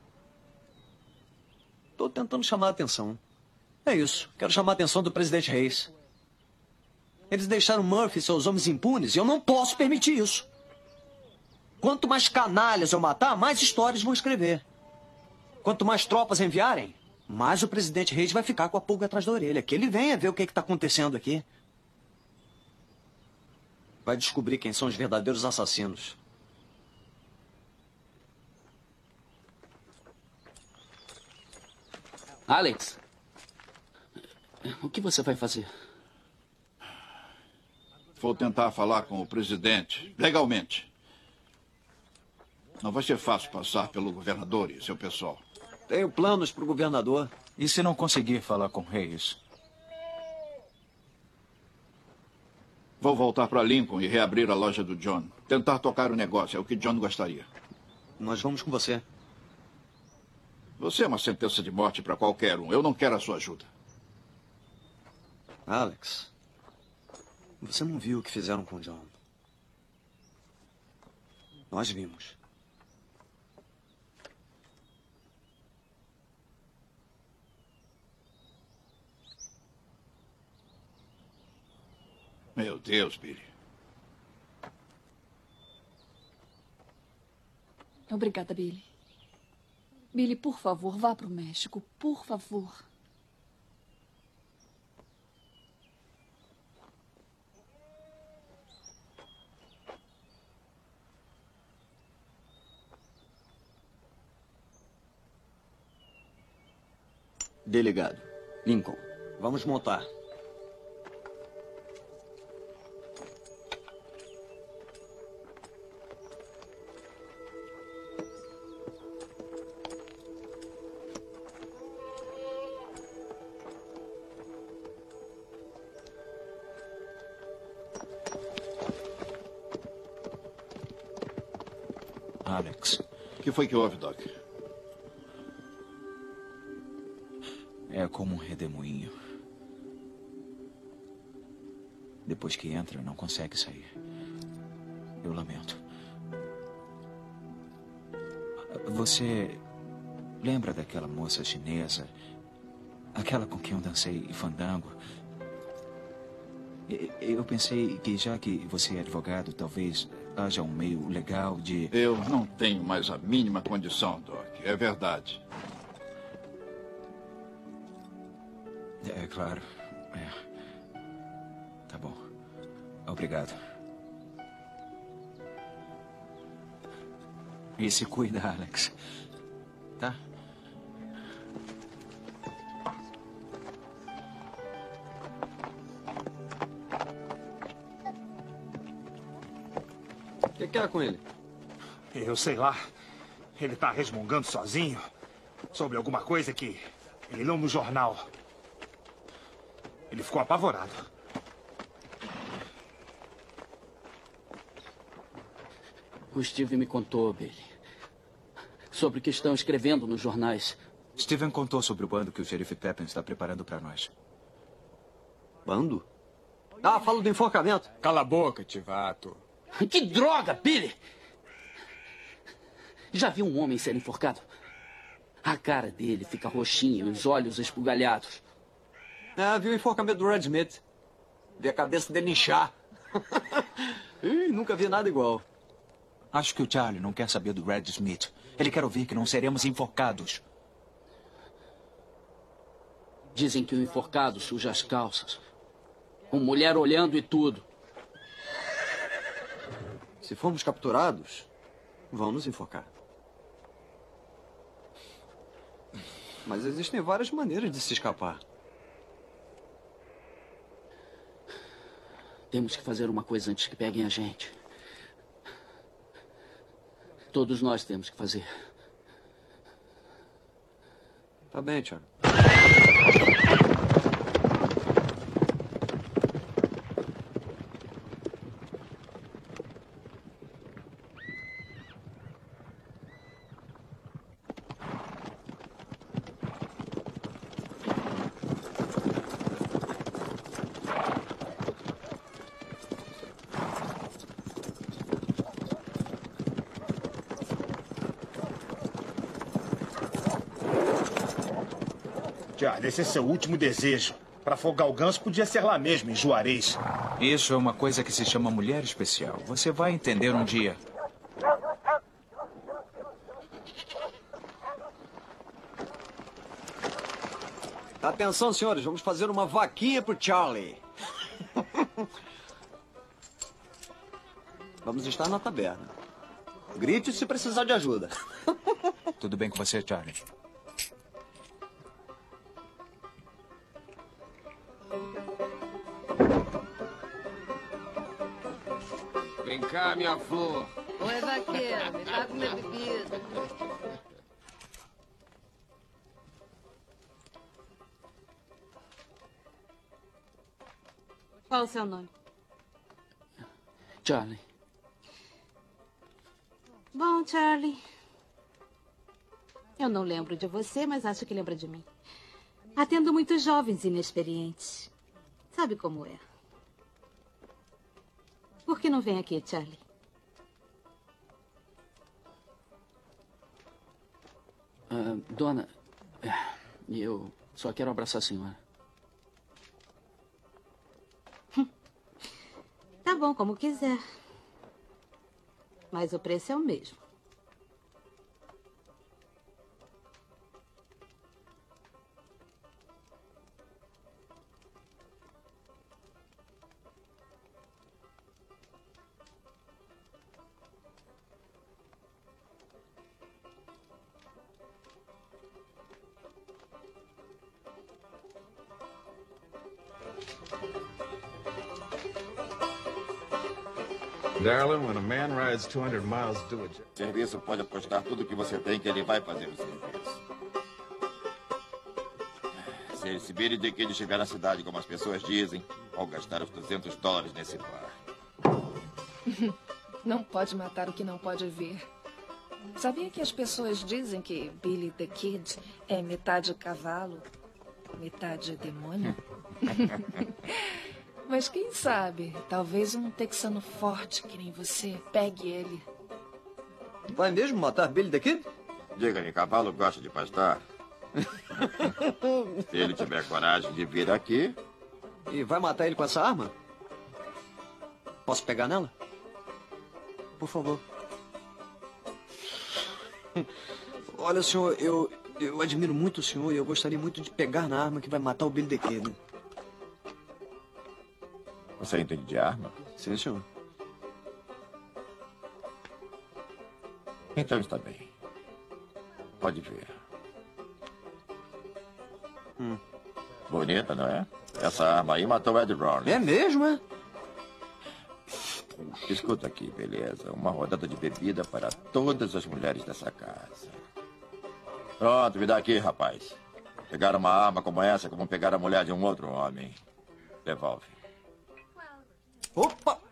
Estou tentando chamar a atenção. É isso. Quero chamar a atenção do presidente Hayes. Eles deixaram Murphy e seus homens impunes e eu não posso permitir isso. Quanto mais canalhas eu matar, mais histórias vão escrever. Quanto mais tropas enviarem, mais o presidente Hayes vai ficar com a pulga atrás da orelha. Que ele venha ver o que está acontecendo aqui. Vai descobrir quem são os verdadeiros assassinos. Alex, o que você vai fazer? Vou tentar falar com o presidente, legalmente. Não vai ser fácil passar pelo governador e seu pessoal. Tenho planos para o governador. E se não conseguir falar com Hayes? Vou voltar para Lincoln e reabrir a loja do John. Tentar tocar o negócio, é o que John gostaria. Nós vamos com você. Você é uma sentença de morte para qualquer um. Eu não quero a sua ajuda. Alex, você não viu o que fizeram com o John? Nós vimos. Meu Deus, Billy. Obrigada, Billy. Billy, por favor, vá para o México. Por favor. Delegado, Lincoln, vamos montar. Alex. O que foi que houve, Doc? É como um redemoinho. Depois que entra, não consegue sair. Eu lamento. Você lembra daquela moça chinesa? Aquela com quem eu dancei fandango? Eu pensei que, já que você é advogado, talvez haja um meio legal de... Eu não tenho mais a mínima condição, Doc. É verdade. É claro. É. Tá bom. Obrigado. E se cuida, Alex. Tá? O que é com ele? Eu sei lá. Ele tá resmungando sozinho sobre alguma coisa que ele leu no jornal. Ele ficou apavorado. O Steve me contou, Billy, sobre o que estão escrevendo nos jornais. Steven contou sobre o bando que o xerife Pepin está preparando para nós. Bando? Ah, falo do enforcamento. Cala a boca, Tivato. Que droga, Billy! Já viu um homem ser enforcado? A cara dele fica roxinha, os olhos esbugalhados. Ah, viu o enforcamento do Red Smith. Vi a cabeça dele inchar. Ih, nunca vi nada igual. Acho que o Charlie não quer saber do Red Smith. Ele quer ouvir que não seremos enforcados. Dizem que o enforcado suja as calças. Com mulher olhando e tudo. Se formos capturados, vão nos enforcar. Mas existem várias maneiras de se escapar. Temos que fazer uma coisa antes que peguem a gente. Todos nós temos que fazer. Tá bem, Charlie. Charlie, esse é seu último desejo. Para afogar o ganso podia ser lá mesmo, em Juarez. Isso é uma coisa que se chama mulher especial. Você vai entender um dia. Atenção, senhores, vamos fazer uma vaquinha pro Charlie. Vamos estar na taberna. Grite se precisar de ajuda. Tudo bem com você, Charlie? Vem cá, minha flor. Oi, vaqueiro, me dá minha bebida. Qual o seu nome? Charlie. Bom, Charlie. Eu não lembro de você, mas acho que lembra de mim. Atendo muitos jovens inexperientes. Sabe como é. Por que não vem aqui, Charlie? Dona, eu só quero abraçar a senhora. Tá bom, como quiser. Mas o preço é o mesmo. Darling, when a man rides 200 miles to do a job... Serviço pode apostar tudo que você tem que ele vai fazer o serviço. Se esse Billy the Kid chegar na cidade como as pessoas dizem, vou gastar os $200 nesse bar. Não pode matar o que não pode ver. Sabia que as pessoas dizem que Billy the Kid é metade cavalo, metade demônio? Mas quem sabe, talvez um texano forte que nem você pegue ele. Vai mesmo matar Billy the Kid? Diga-me, cavalo gosta de pastar? Se ele tiver coragem de vir aqui... E vai matar ele com essa arma? Posso pegar nela? Por favor. Olha, senhor, eu admiro muito o senhor e eu gostaria muito de pegar na arma que vai matar o Billy the Kid. Você entende de arma? Sim, senhor. Então está bem. Pode ver. Bonita, não é? Essa arma aí matou o Ed Brown. É mesmo, é? Escuta aqui, beleza? Uma rodada de bebida para todas as mulheres dessa casa. Pronto, me dá aqui, rapaz. Pegar uma arma como essa é como pegar a mulher de um outro homem. Devolve. Opa!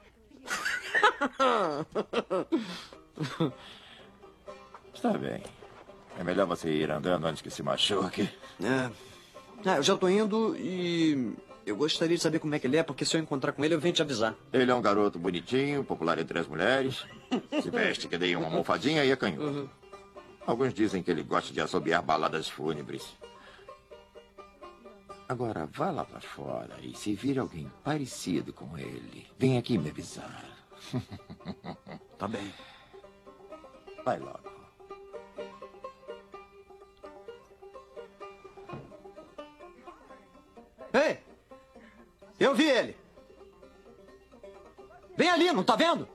Está bem. É melhor você ir andando antes que se machuque. Eu já tô indo e eu gostaria de saber como é que ele é, porque se eu encontrar com ele, eu venho te avisar. Ele é um garoto bonitinho, popular entre as mulheres. Se veste que nem uma almofadinha e é canhoto. Alguns dizem que ele gosta de assobiar baladas fúnebres. Agora, vá lá pra fora e se vir alguém parecido com ele, vem aqui me avisar. Tá bem. Vai logo. Ei! Eu vi ele! Vem ali, não tá vendo?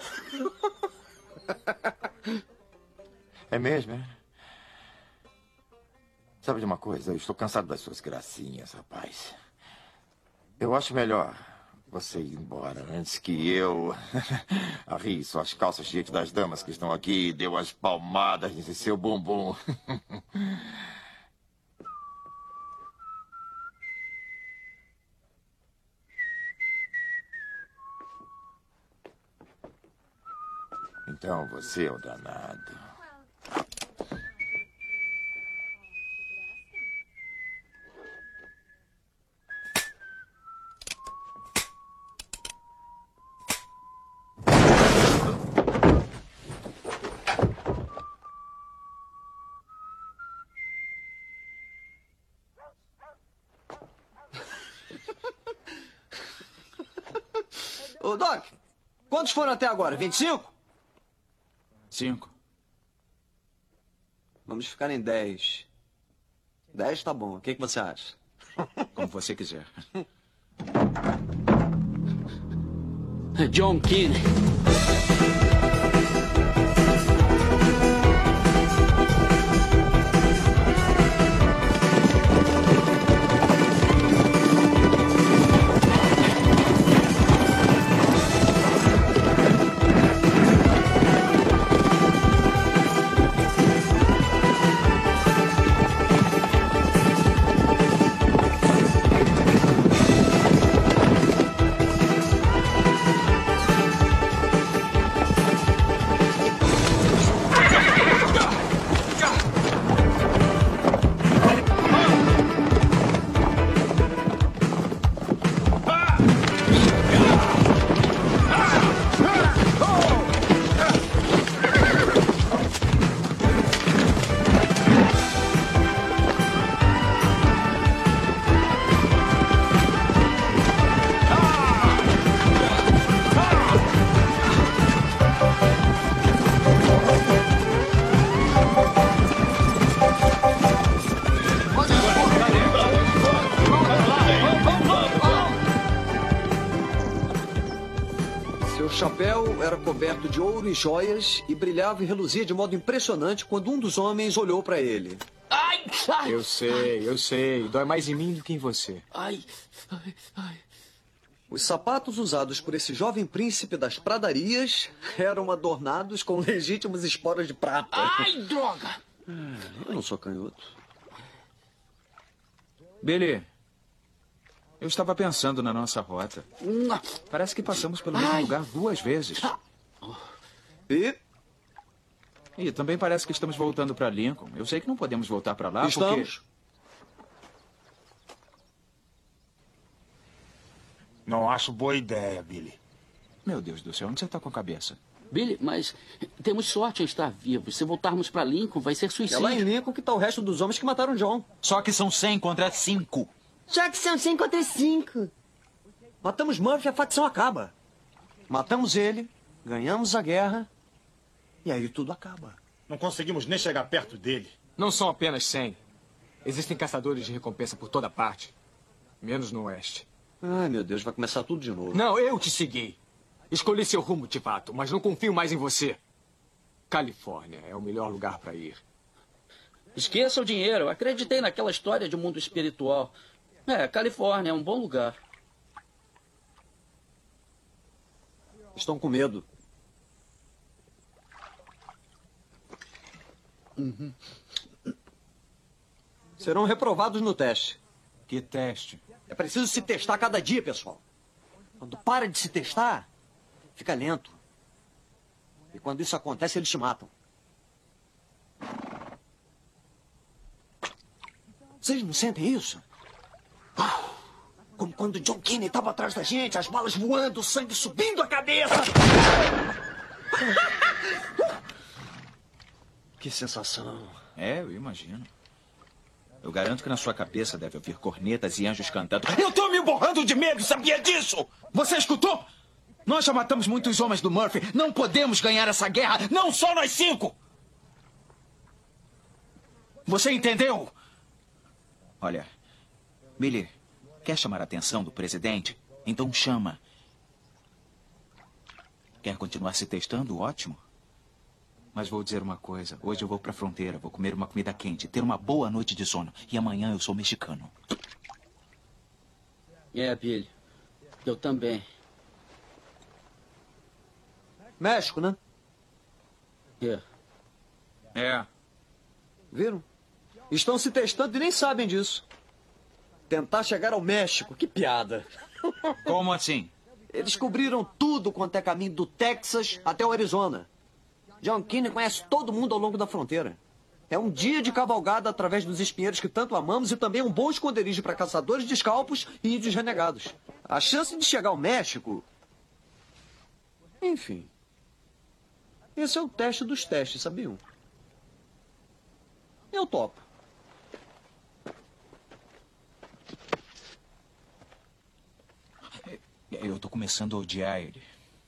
É mesmo, é? Sabe de uma coisa? Eu estou cansado das suas gracinhas, rapaz. Eu acho melhor você ir embora antes que eu arrie suas calças diante das damas que estão aqui e dê umas palmadas nesse seu bumbum. Então você é o danado. Ô, Doc, quantos foram até agora? 25? 5. Vamos ficar em 10. 10 tá bom. O que você acha? Como você quiser. John Kinney. Coberto de ouro e joias e brilhava e reluzia de modo impressionante quando um dos homens olhou para ele. Ai, ai, eu sei. Dói mais em mim do que em você. Ai, ai, ai. Os sapatos usados por esse jovem príncipe das pradarias eram adornados com legítimas esporas de prata. Ai, droga! Eu não sou canhoto. Billy, eu estava pensando na nossa rota. Parece que passamos pelo mesmo lugar 2 vezes. E também parece que estamos voltando para Lincoln. Eu sei que não podemos voltar para lá Estamos. Não acho boa ideia, Billy. Meu Deus do céu, onde você está com a cabeça? Billy, mas temos sorte em estar vivos. Se voltarmos para Lincoln, vai ser suicídio. É lá em Lincoln que está o resto dos homens que mataram John. Só que são 100 contra 5. Já que são 100 contra 5. Matamos Murphy e a facção acaba. Matamos ele, ganhamos a guerra, e aí tudo acaba. Não conseguimos nem chegar perto dele. Não são apenas 100. Existem caçadores de recompensa por toda parte. Menos no oeste. Ai, meu Deus, vai começar tudo de novo. Não, eu te segui. Escolhi seu rumo, Tivato, mas não confio mais em você. Califórnia é o melhor lugar para ir. Esqueça o dinheiro. Acreditei naquela história de mundo espiritual. Califórnia é um bom lugar. Estão com medo. Serão reprovados no teste. Que teste? É preciso se testar cada dia, pessoal. Quando para de se testar, fica lento. E quando isso acontece, eles te matam. Vocês não sentem isso? Como quando John Kinney estava atrás da gente, as balas voando, o sangue subindo a cabeça. Que sensação. Eu imagino. Eu garanto que na sua cabeça deve ouvir cornetas e anjos cantando. Eu tô me borrando de medo, sabia disso? Você escutou? Nós já matamos muitos homens do Murphy. Não podemos ganhar essa guerra, não só nós 5. Você entendeu? Olha, Billy, quer chamar a atenção do presidente? Então chama. Quer continuar se testando? Ótimo. Mas vou dizer uma coisa. Hoje eu vou pra fronteira, vou comer uma comida quente, ter uma boa noite de sono. E amanhã eu sou mexicano. Billy. Eu também. México, né? É. Viram? Estão se testando e nem sabem disso. Tentar chegar ao México, que piada. Como assim? Eles cobriram tudo quanto é caminho do Texas até o Arizona. John Kinney conhece todo mundo ao longo da fronteira. É um dia de cavalgada através dos espinheiros que tanto amamos e também um bom esconderijo para caçadores de escalpos e índios renegados. A chance de chegar ao México... Enfim. Esse é o teste dos testes, sabiam? Eu topo. Eu tô começando a odiar ele.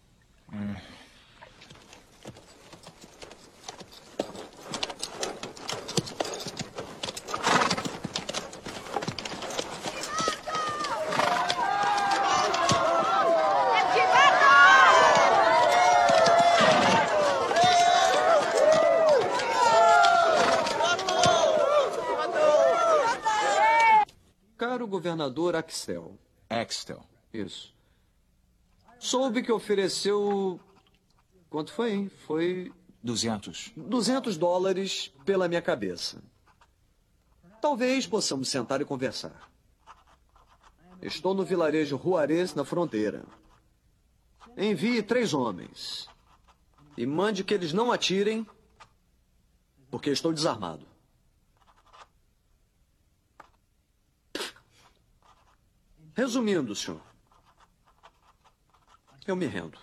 Caro governador Axtell. Axtell. Isso. Soube que ofereceu... Quanto foi, hein? Foi... 200. $200 pela minha cabeça. Talvez possamos sentar e conversar. Estou no vilarejo Juarez, na fronteira. Envie 3 homens. E mande que eles não atirem, porque estou desarmado. Resumindo, senhor. Eu me rendo.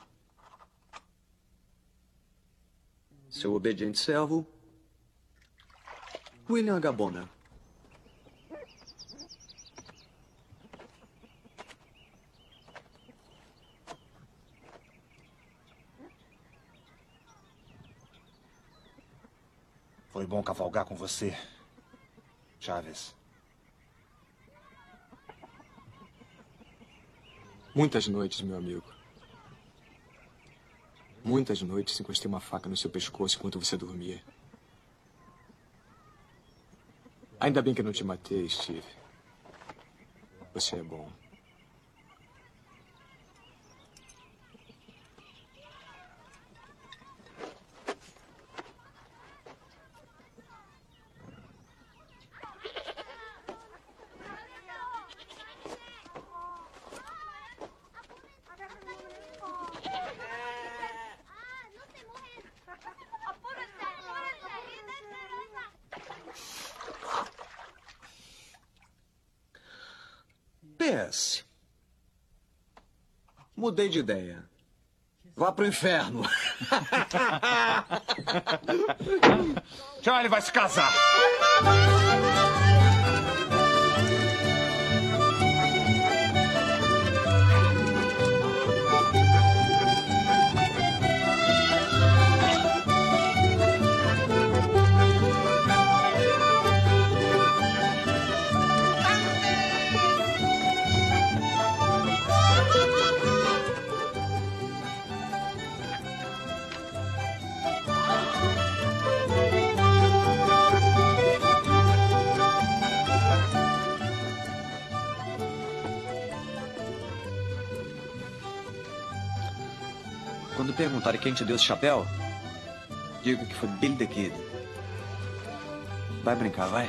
Seu obediente servo, William H. Bonner. Foi bom cavalgar com você, Chaves. Muitas noites, meu amigo. Muitas noites encostei uma faca no seu pescoço enquanto você dormia. Ainda bem que eu não te matei, Steve. Você é bom. PS. Mudei de ideia. Vá pro inferno. Já ele vai se casar. Quando perguntarem quem te deu esse chapéu, diga que foi Billy the Kid. Vai brincar, vai.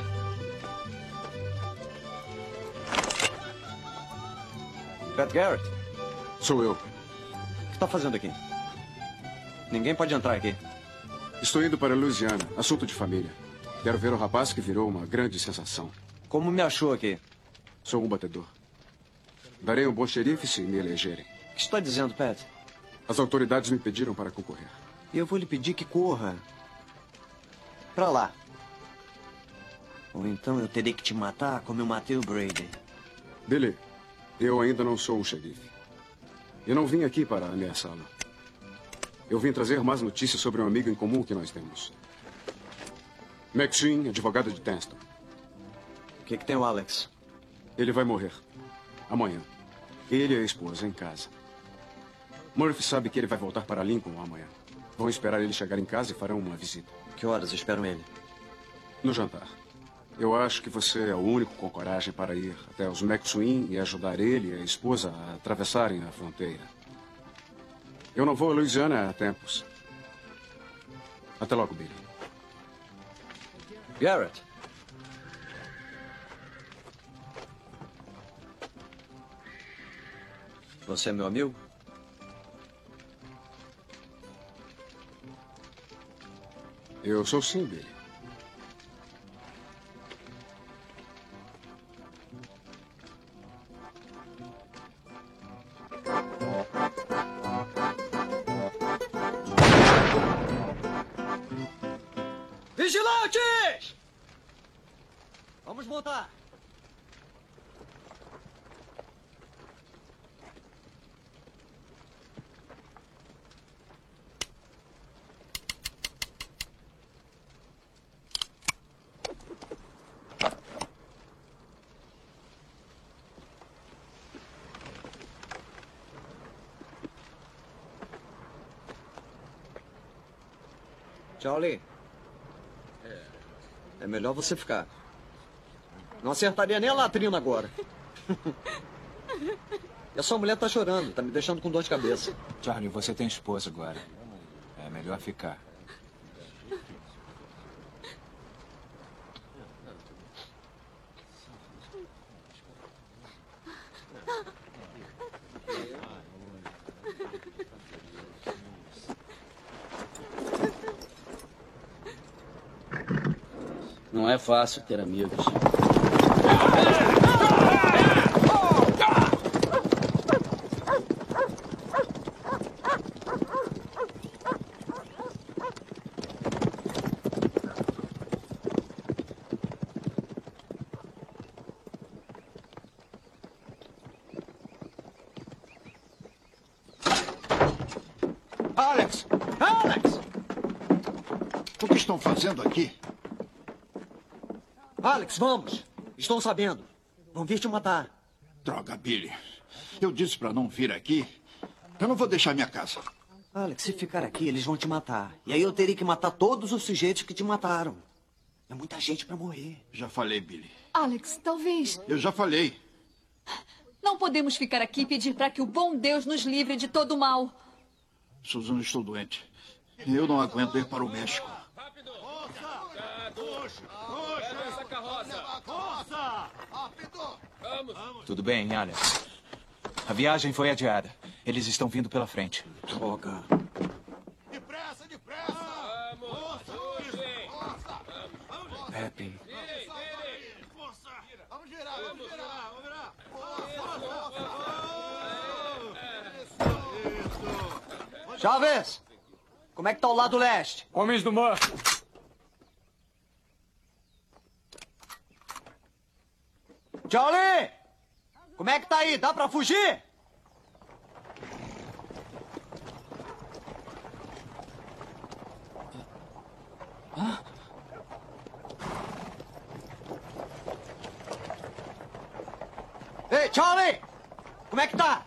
Pat Garrett? Sou eu. O que está fazendo aqui? Ninguém pode entrar aqui. Estou indo para Louisiana. Assunto de família. Quero ver o rapaz que virou uma grande sensação. Como me achou aqui? Sou um batedor. Darei um bom xerife se me elegerem. O que está dizendo, Pat? As autoridades me pediram para concorrer. E eu vou lhe pedir que corra. Pra lá. Ou então eu terei que te matar como eu matei o Brady. Billy, eu ainda não sou um xerife. Eu não vim aqui para ameaçá-lo. Eu vim trazer mais notícias sobre um amigo em comum que nós temos. Maxine, advogado de Tenston. O que tem o Alex? Ele vai morrer. Amanhã. Ele e a esposa em casa. Murphy sabe que ele vai voltar para Lincoln amanhã. Vão esperar ele chegar em casa e farão uma visita. Que horas esperam ele? No jantar. Eu acho que você é o único com coragem para ir até os McSween e ajudar ele e a esposa a atravessarem a fronteira. Eu não vou a Louisiana há tempos. Até logo, Billy. Garrett. Você é meu amigo? Eu sou sim, Billy. Vigilantes! Vamos montar. Charlie. É melhor você ficar. Não acertaria nem a latrina agora. E a sua mulher tá chorando, tá me deixando com dor de cabeça. Charlie, você tem esposa agora. É melhor ficar. Não é fácil ter amigos. Alex! Alex! O que estão fazendo aqui? Alex, vamos! Estão sabendo. Vão vir te matar. Droga, Billy. Eu disse para não vir aqui. Eu não vou deixar minha casa. Alex, se ficar aqui, eles vão te matar. E aí eu teria que matar todos os sujeitos que te mataram. É muita gente para morrer. Já falei, Billy. Alex, talvez. Eu já falei. Não podemos ficar aqui e pedir para que o bom Deus nos livre de todo o mal. Susan, estou doente. Eu não aguento ir para o México. Tudo bem, Alex. A viagem foi adiada. Eles estão vindo pela frente. Droga. Depressa, depressa! Pepe. Vamos virar, vamos virar, vamos virar! Chaves! Como é que tá o lado leste? Homens do mar. Charlie! Como é que tá aí? Dá pra fugir? Ei, Charlie! Como é que tá?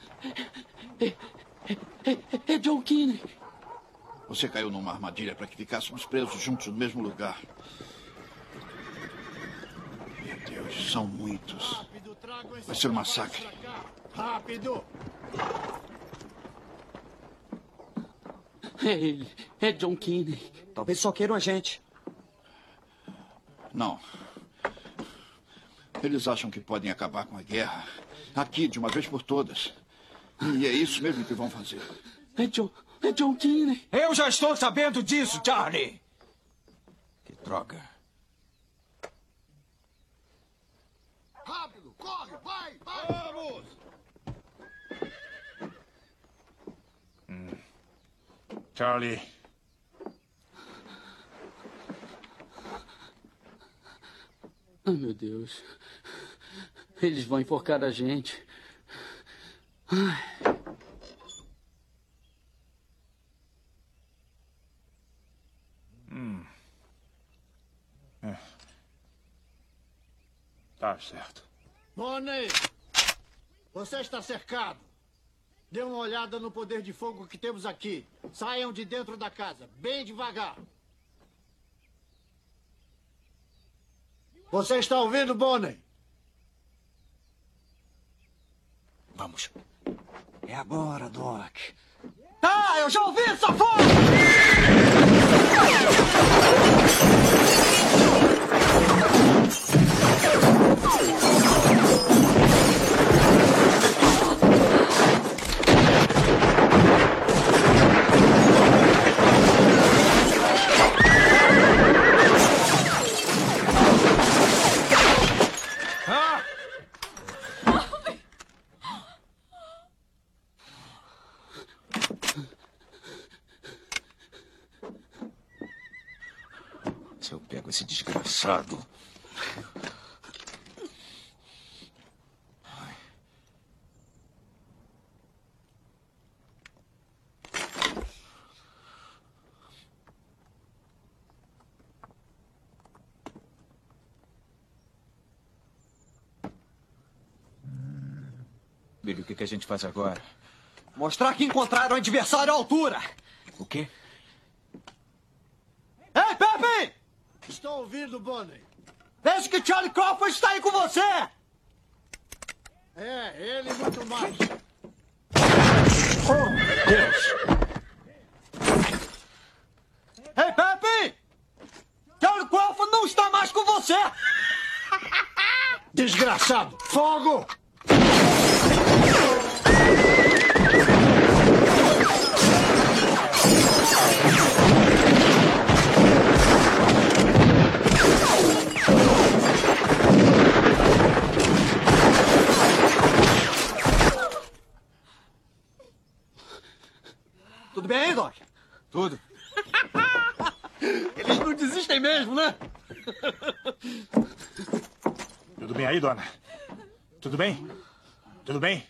É John Kinney. Você caiu numa armadilha para que ficássemos presos juntos no mesmo lugar. Meu Deus, são muitos. Vai ser um massacre. Rápido! É ele. É John Kinney. Talvez só queiram a gente. Não. Eles acham que podem acabar com a guerra aqui de uma vez por todas. E é isso mesmo que vão fazer. É John Kinney. Eu já estou sabendo disso, Charlie. Que droga. Rápido, corre, vai, vai! Vamos! Charlie. Ai, meu Deus. Eles vão enforcar a gente. Ai. Tá certo. Bonnie! Você está cercado. Dê uma olhada no poder de fogo que temos aqui. Saiam de dentro da casa, bem devagar. Você está ouvindo, Bonnie? Vamos. É agora, Doc. Tá, eu já ouvi essa voz! Se eu pego esse desgraçado... Billy, o que a gente faz agora? Mostrar que encontraram o adversário à altura. O quê? Ei, Pepe! Estou ouvindo, Bonnie. Vejo que Charlie Crawford está aí com você! É, ele muito mais. Oh, Deus! Ei, Pepe! Charlie Crawford não está mais com você! Desgraçado! Fogo! Tudo bem aí, Doc? Tudo. Eles não desistem mesmo, né? Tudo bem aí, dona? Tudo bem? Tudo bem?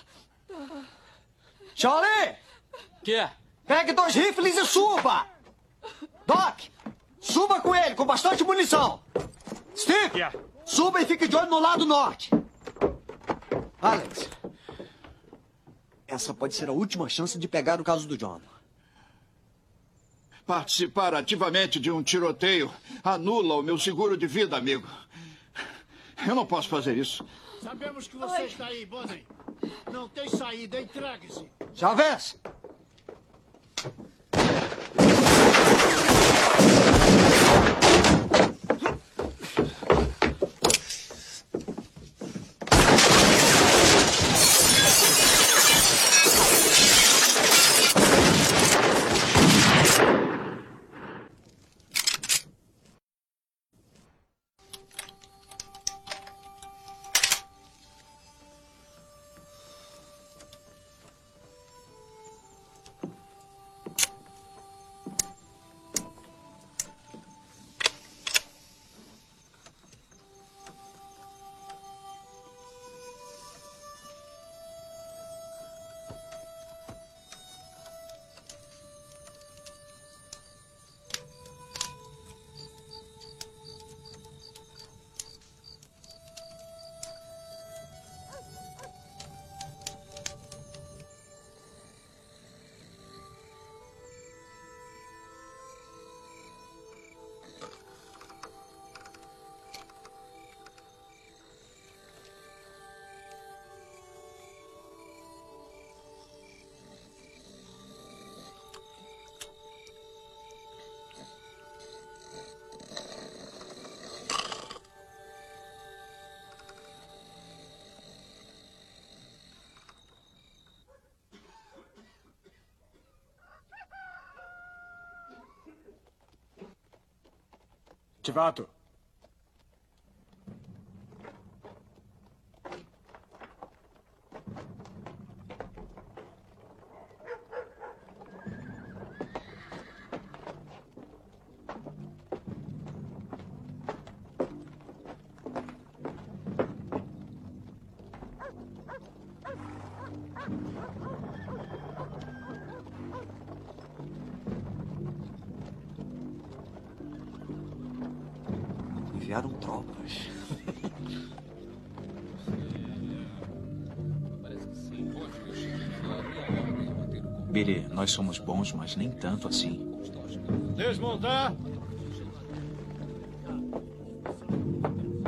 Charlie! Quê? Pegue 2 rifles e suba! Doc, suba com ele, com bastante munição. Steve, suba e fique de olho no lado norte. Alex, essa pode ser a última chance de pegar o caso do John. Participar ativamente de um tiroteio anula o meu seguro de vida, amigo. Eu não posso fazer isso. Sabemos que você está aí, Bonnie. Não tem saída, entregue-se. Chavez! Tivato. Enviaram tropas. Billy, nós somos bons, mas nem tanto assim. Desmontar!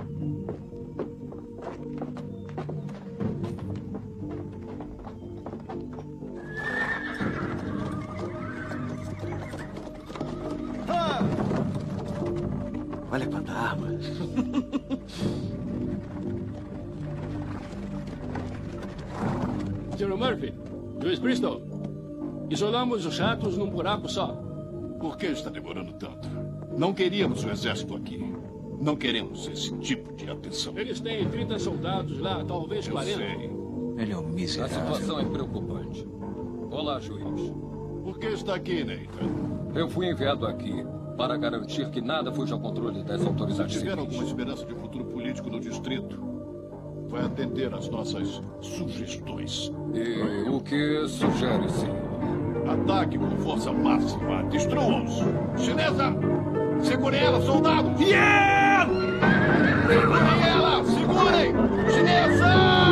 Sr. Murphy, Juiz Bristol, isolamos os chatos num buraco só. Por que está demorando tanto? Não queríamos o exército aqui. Não queremos esse tipo de atenção. Eles têm 30 soldados lá, talvez 40. Sei. Ele é um miserável. A situação é preocupante. Olá, juiz. Por que está aqui, Nathan? Eu fui enviado aqui para garantir que nada fuja ao controle das autoridades Se tiver civis. alguma esperança de futuro político no distrito, vai atender às nossas sugestões. E o que sugere, senhor? Ataque com força máxima. Destruam-os. Chinesa! Segurem ela, soldados! Yeah! Segurem ela! Segurem! Chinesa!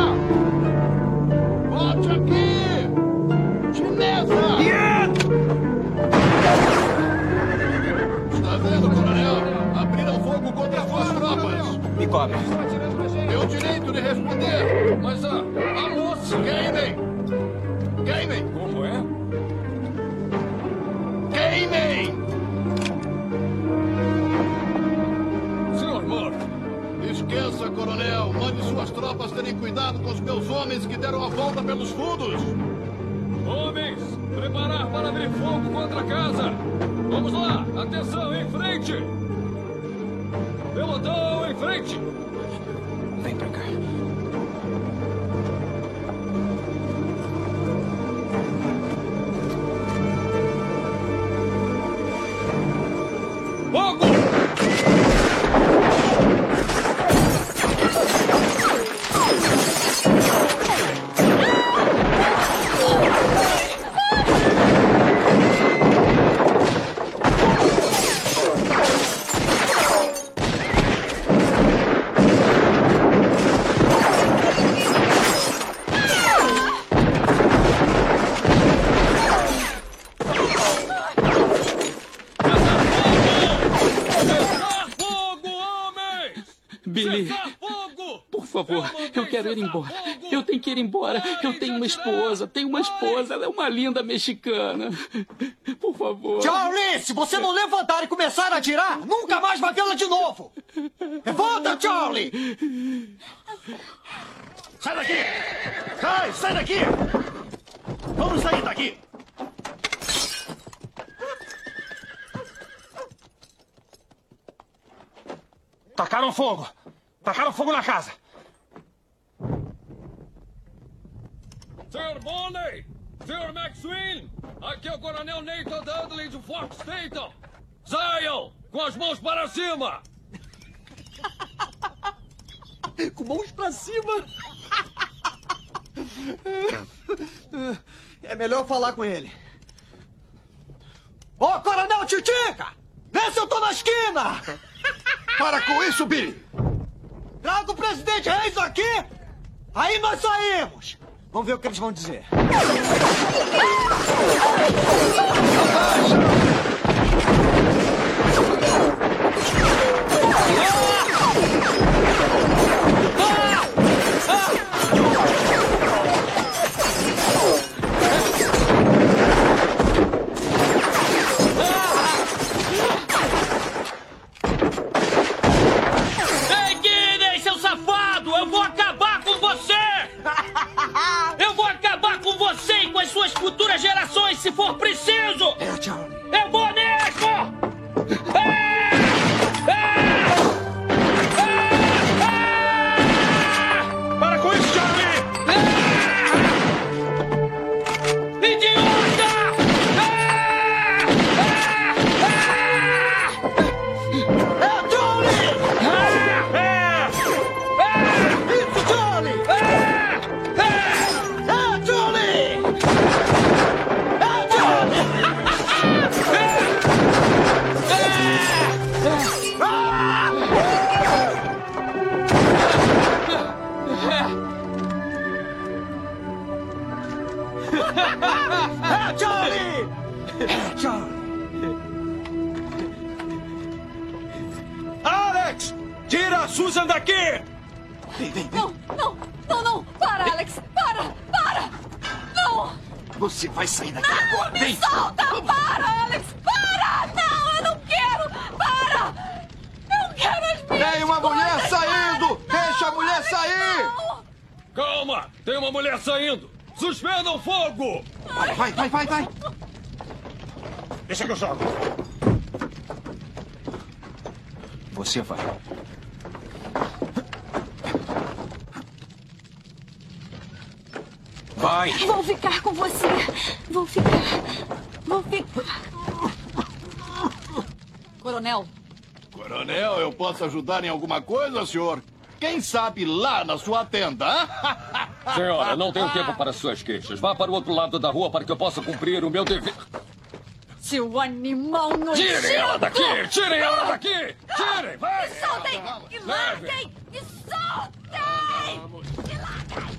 Volte aqui! Chinesa! Yeah! Está vendo, coronel? Abriram fogo contra as suas tropas. Me cobre. Tem o direito de responder. Mas a moça... Queimem! Queimem! Como é? Queimem! Senhor Murphy! Esqueça, coronel. Mande suas tropas terem cuidado com os meus homens que deram a volta pelos fundos. Homens, preparar para abrir fogo contra a casa. Vamos lá, atenção, em frente. Pelotão, em frente. Vem pra cá. Fogo! Billy, por favor, eu quero ir embora. Eu tenho que ir embora. Eu tenho uma esposa, ela é uma linda mexicana. Por favor. Charlie, se você não levantar e começar a atirar, nunca mais vai vê-la de novo. Levanta, Charlie! Sai daqui! Sai daqui! Vamos sair daqui! Tacaram fogo! Tacaram fogo na casa! Sr. Bonney! Sr. McSween! Aqui é o Coronel Nathan Dudley de Fort Stanton! Saiam! Com as mãos para cima! Com mãos pra cima? É melhor falar com ele. Ô, Coronel Titica! Vê se eu tô na esquina! Para com isso, Billy! Traga o presidente Reis aqui! Aí nós saímos! Vamos ver o que eles vão dizer. Guinness, seu safado! Eu vou acabar com você! Eu vou acabar com você e com as suas futuras gerações, se for preciso! É, Charlie. Eu vou mesmo! Para com isso, Charlie! Idiota! É, Charlie! Isso, Charlie! É, Charlie! É, Charlie! É, Charlie! Alex! Tira a Susan daqui! Vem, vem, vem. Não! Para, Alex! Para! Não! Você vai sair daqui agora! Me solta! Para, Alex! Para! Não, eu não quero! Para! Eu quero as minhas Tem uma mulher coisas, saindo! Alex, Deixa a mulher sair! Calma! Tem uma mulher saindo! Suspendam fogo! Vai! Deixa que eu jogo. Você vai. Vai! Vou ficar com você. Vou ficar. Coronel. Coronel, eu posso ajudar em alguma coisa, senhor? Quem sabe lá na sua tenda, hein? Senhora, não tenho tempo para suas queixas. Vá para o outro lado da rua para que eu possa cumprir o meu dever. Seu animal nojento! Tirem ela daqui! Tirem ela daqui! Tirem! Vai! Me soltem! Me larguem! Me soltem! Me larguem!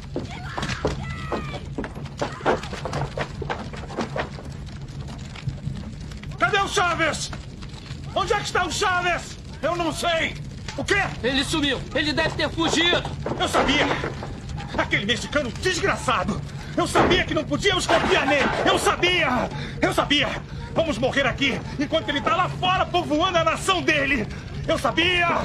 Cadê o Chaves? Onde é que está o Chaves? Eu não sei. O quê? Ele sumiu. Ele deve ter fugido. Eu sabia. Aquele mexicano desgraçado. Eu sabia que não podíamos confiar nele. Eu sabia. Vamos morrer aqui enquanto ele está lá fora povoando a nação dele. Eu sabia.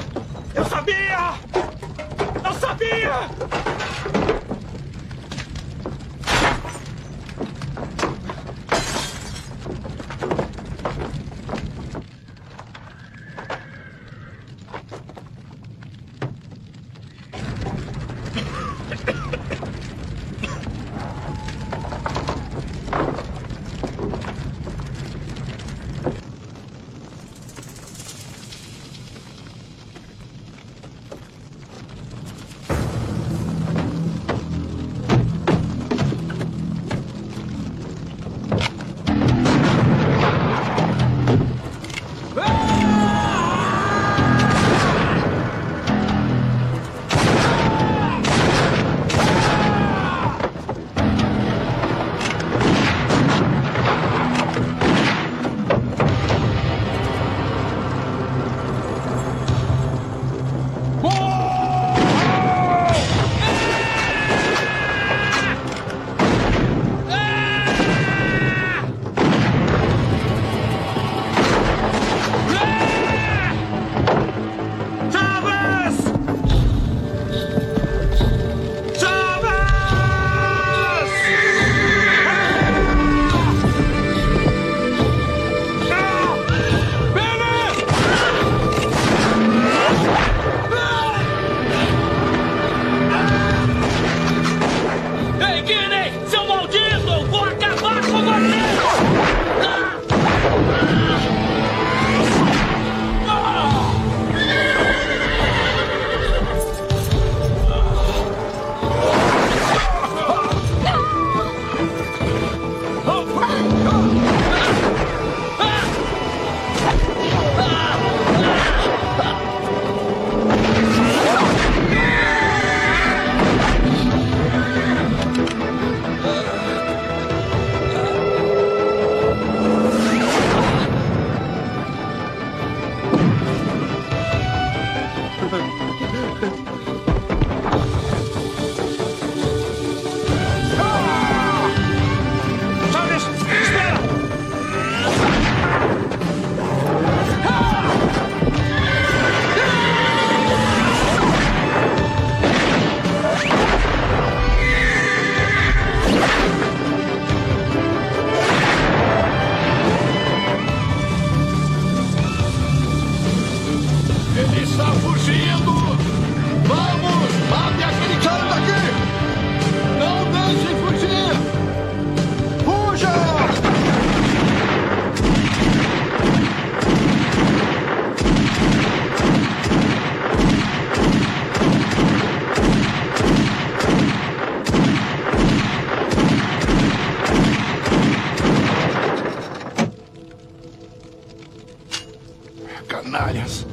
Canalhas.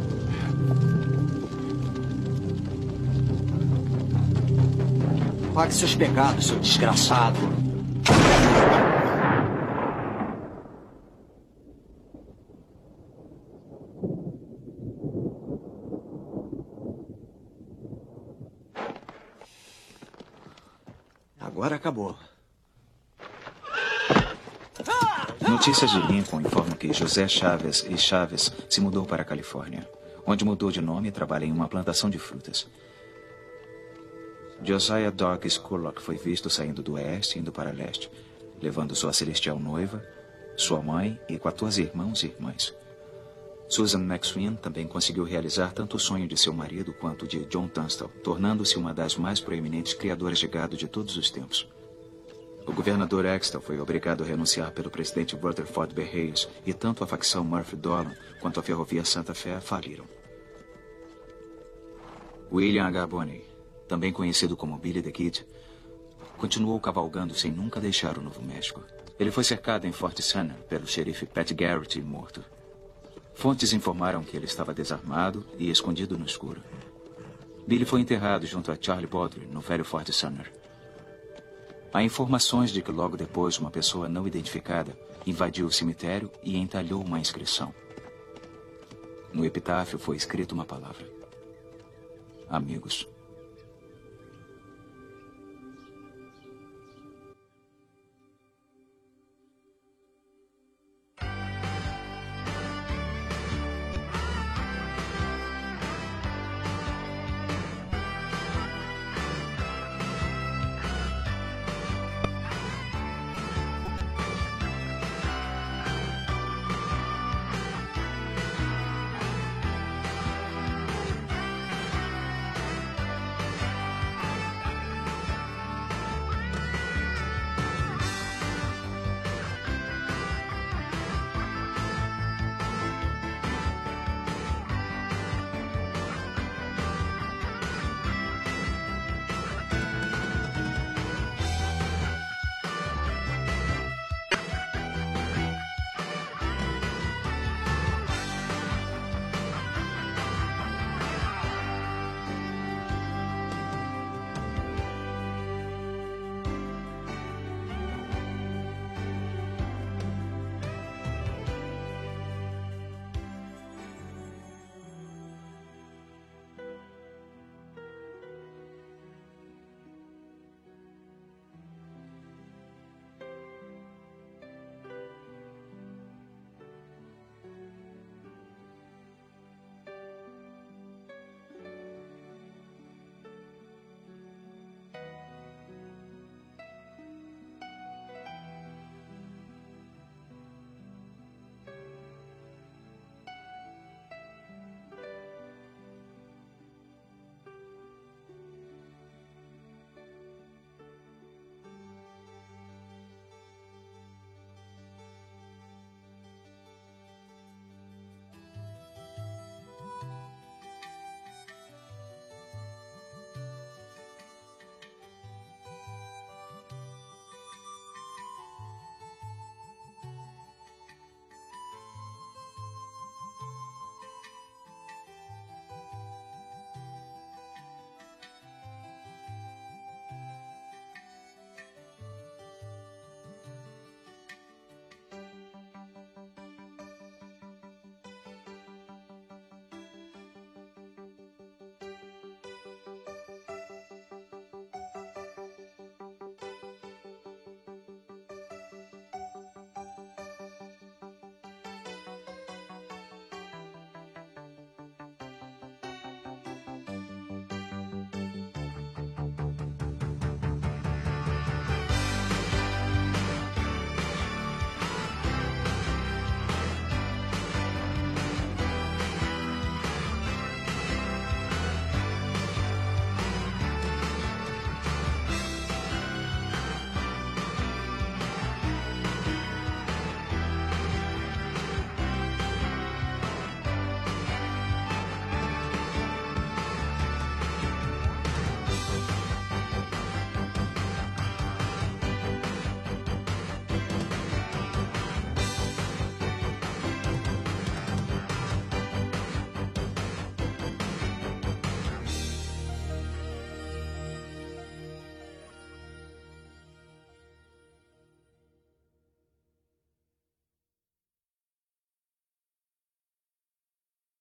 Pague seus pecados, seu desgraçado. Agora acabou. Notícias de Lincoln informam que José Chaves e Chaves se mudou para a Califórnia, onde mudou de nome e trabalha em uma plantação de frutas. Josiah Doug Scurlock foi visto saindo do oeste indo para leste, levando sua celestial noiva, sua mãe e 14 irmãos e irmãs. Susan McSween também conseguiu realizar tanto o sonho de seu marido quanto o de John Tunstall, tornando-se uma das mais proeminentes criadoras de gado de todos os tempos. O governador Axtell foi obrigado a renunciar pelo presidente Rutherford B. Hayes e tanto a facção Murphy-Dolan quanto a ferrovia Santa Fé faliram. William H. Bonney, também conhecido como Billy the Kid, continuou cavalgando sem nunca deixar o Novo México. Ele foi cercado em Fort Sumner pelo xerife Pat Garrett e morto. Fontes informaram que ele estava desarmado e escondido no escuro. Billy foi enterrado junto a Charlie Baldwin, no velho Fort Sumner. Há informações de que logo depois uma pessoa não identificada invadiu o cemitério e entalhou uma inscrição. No epitáfio foi escrita uma palavra: amigos.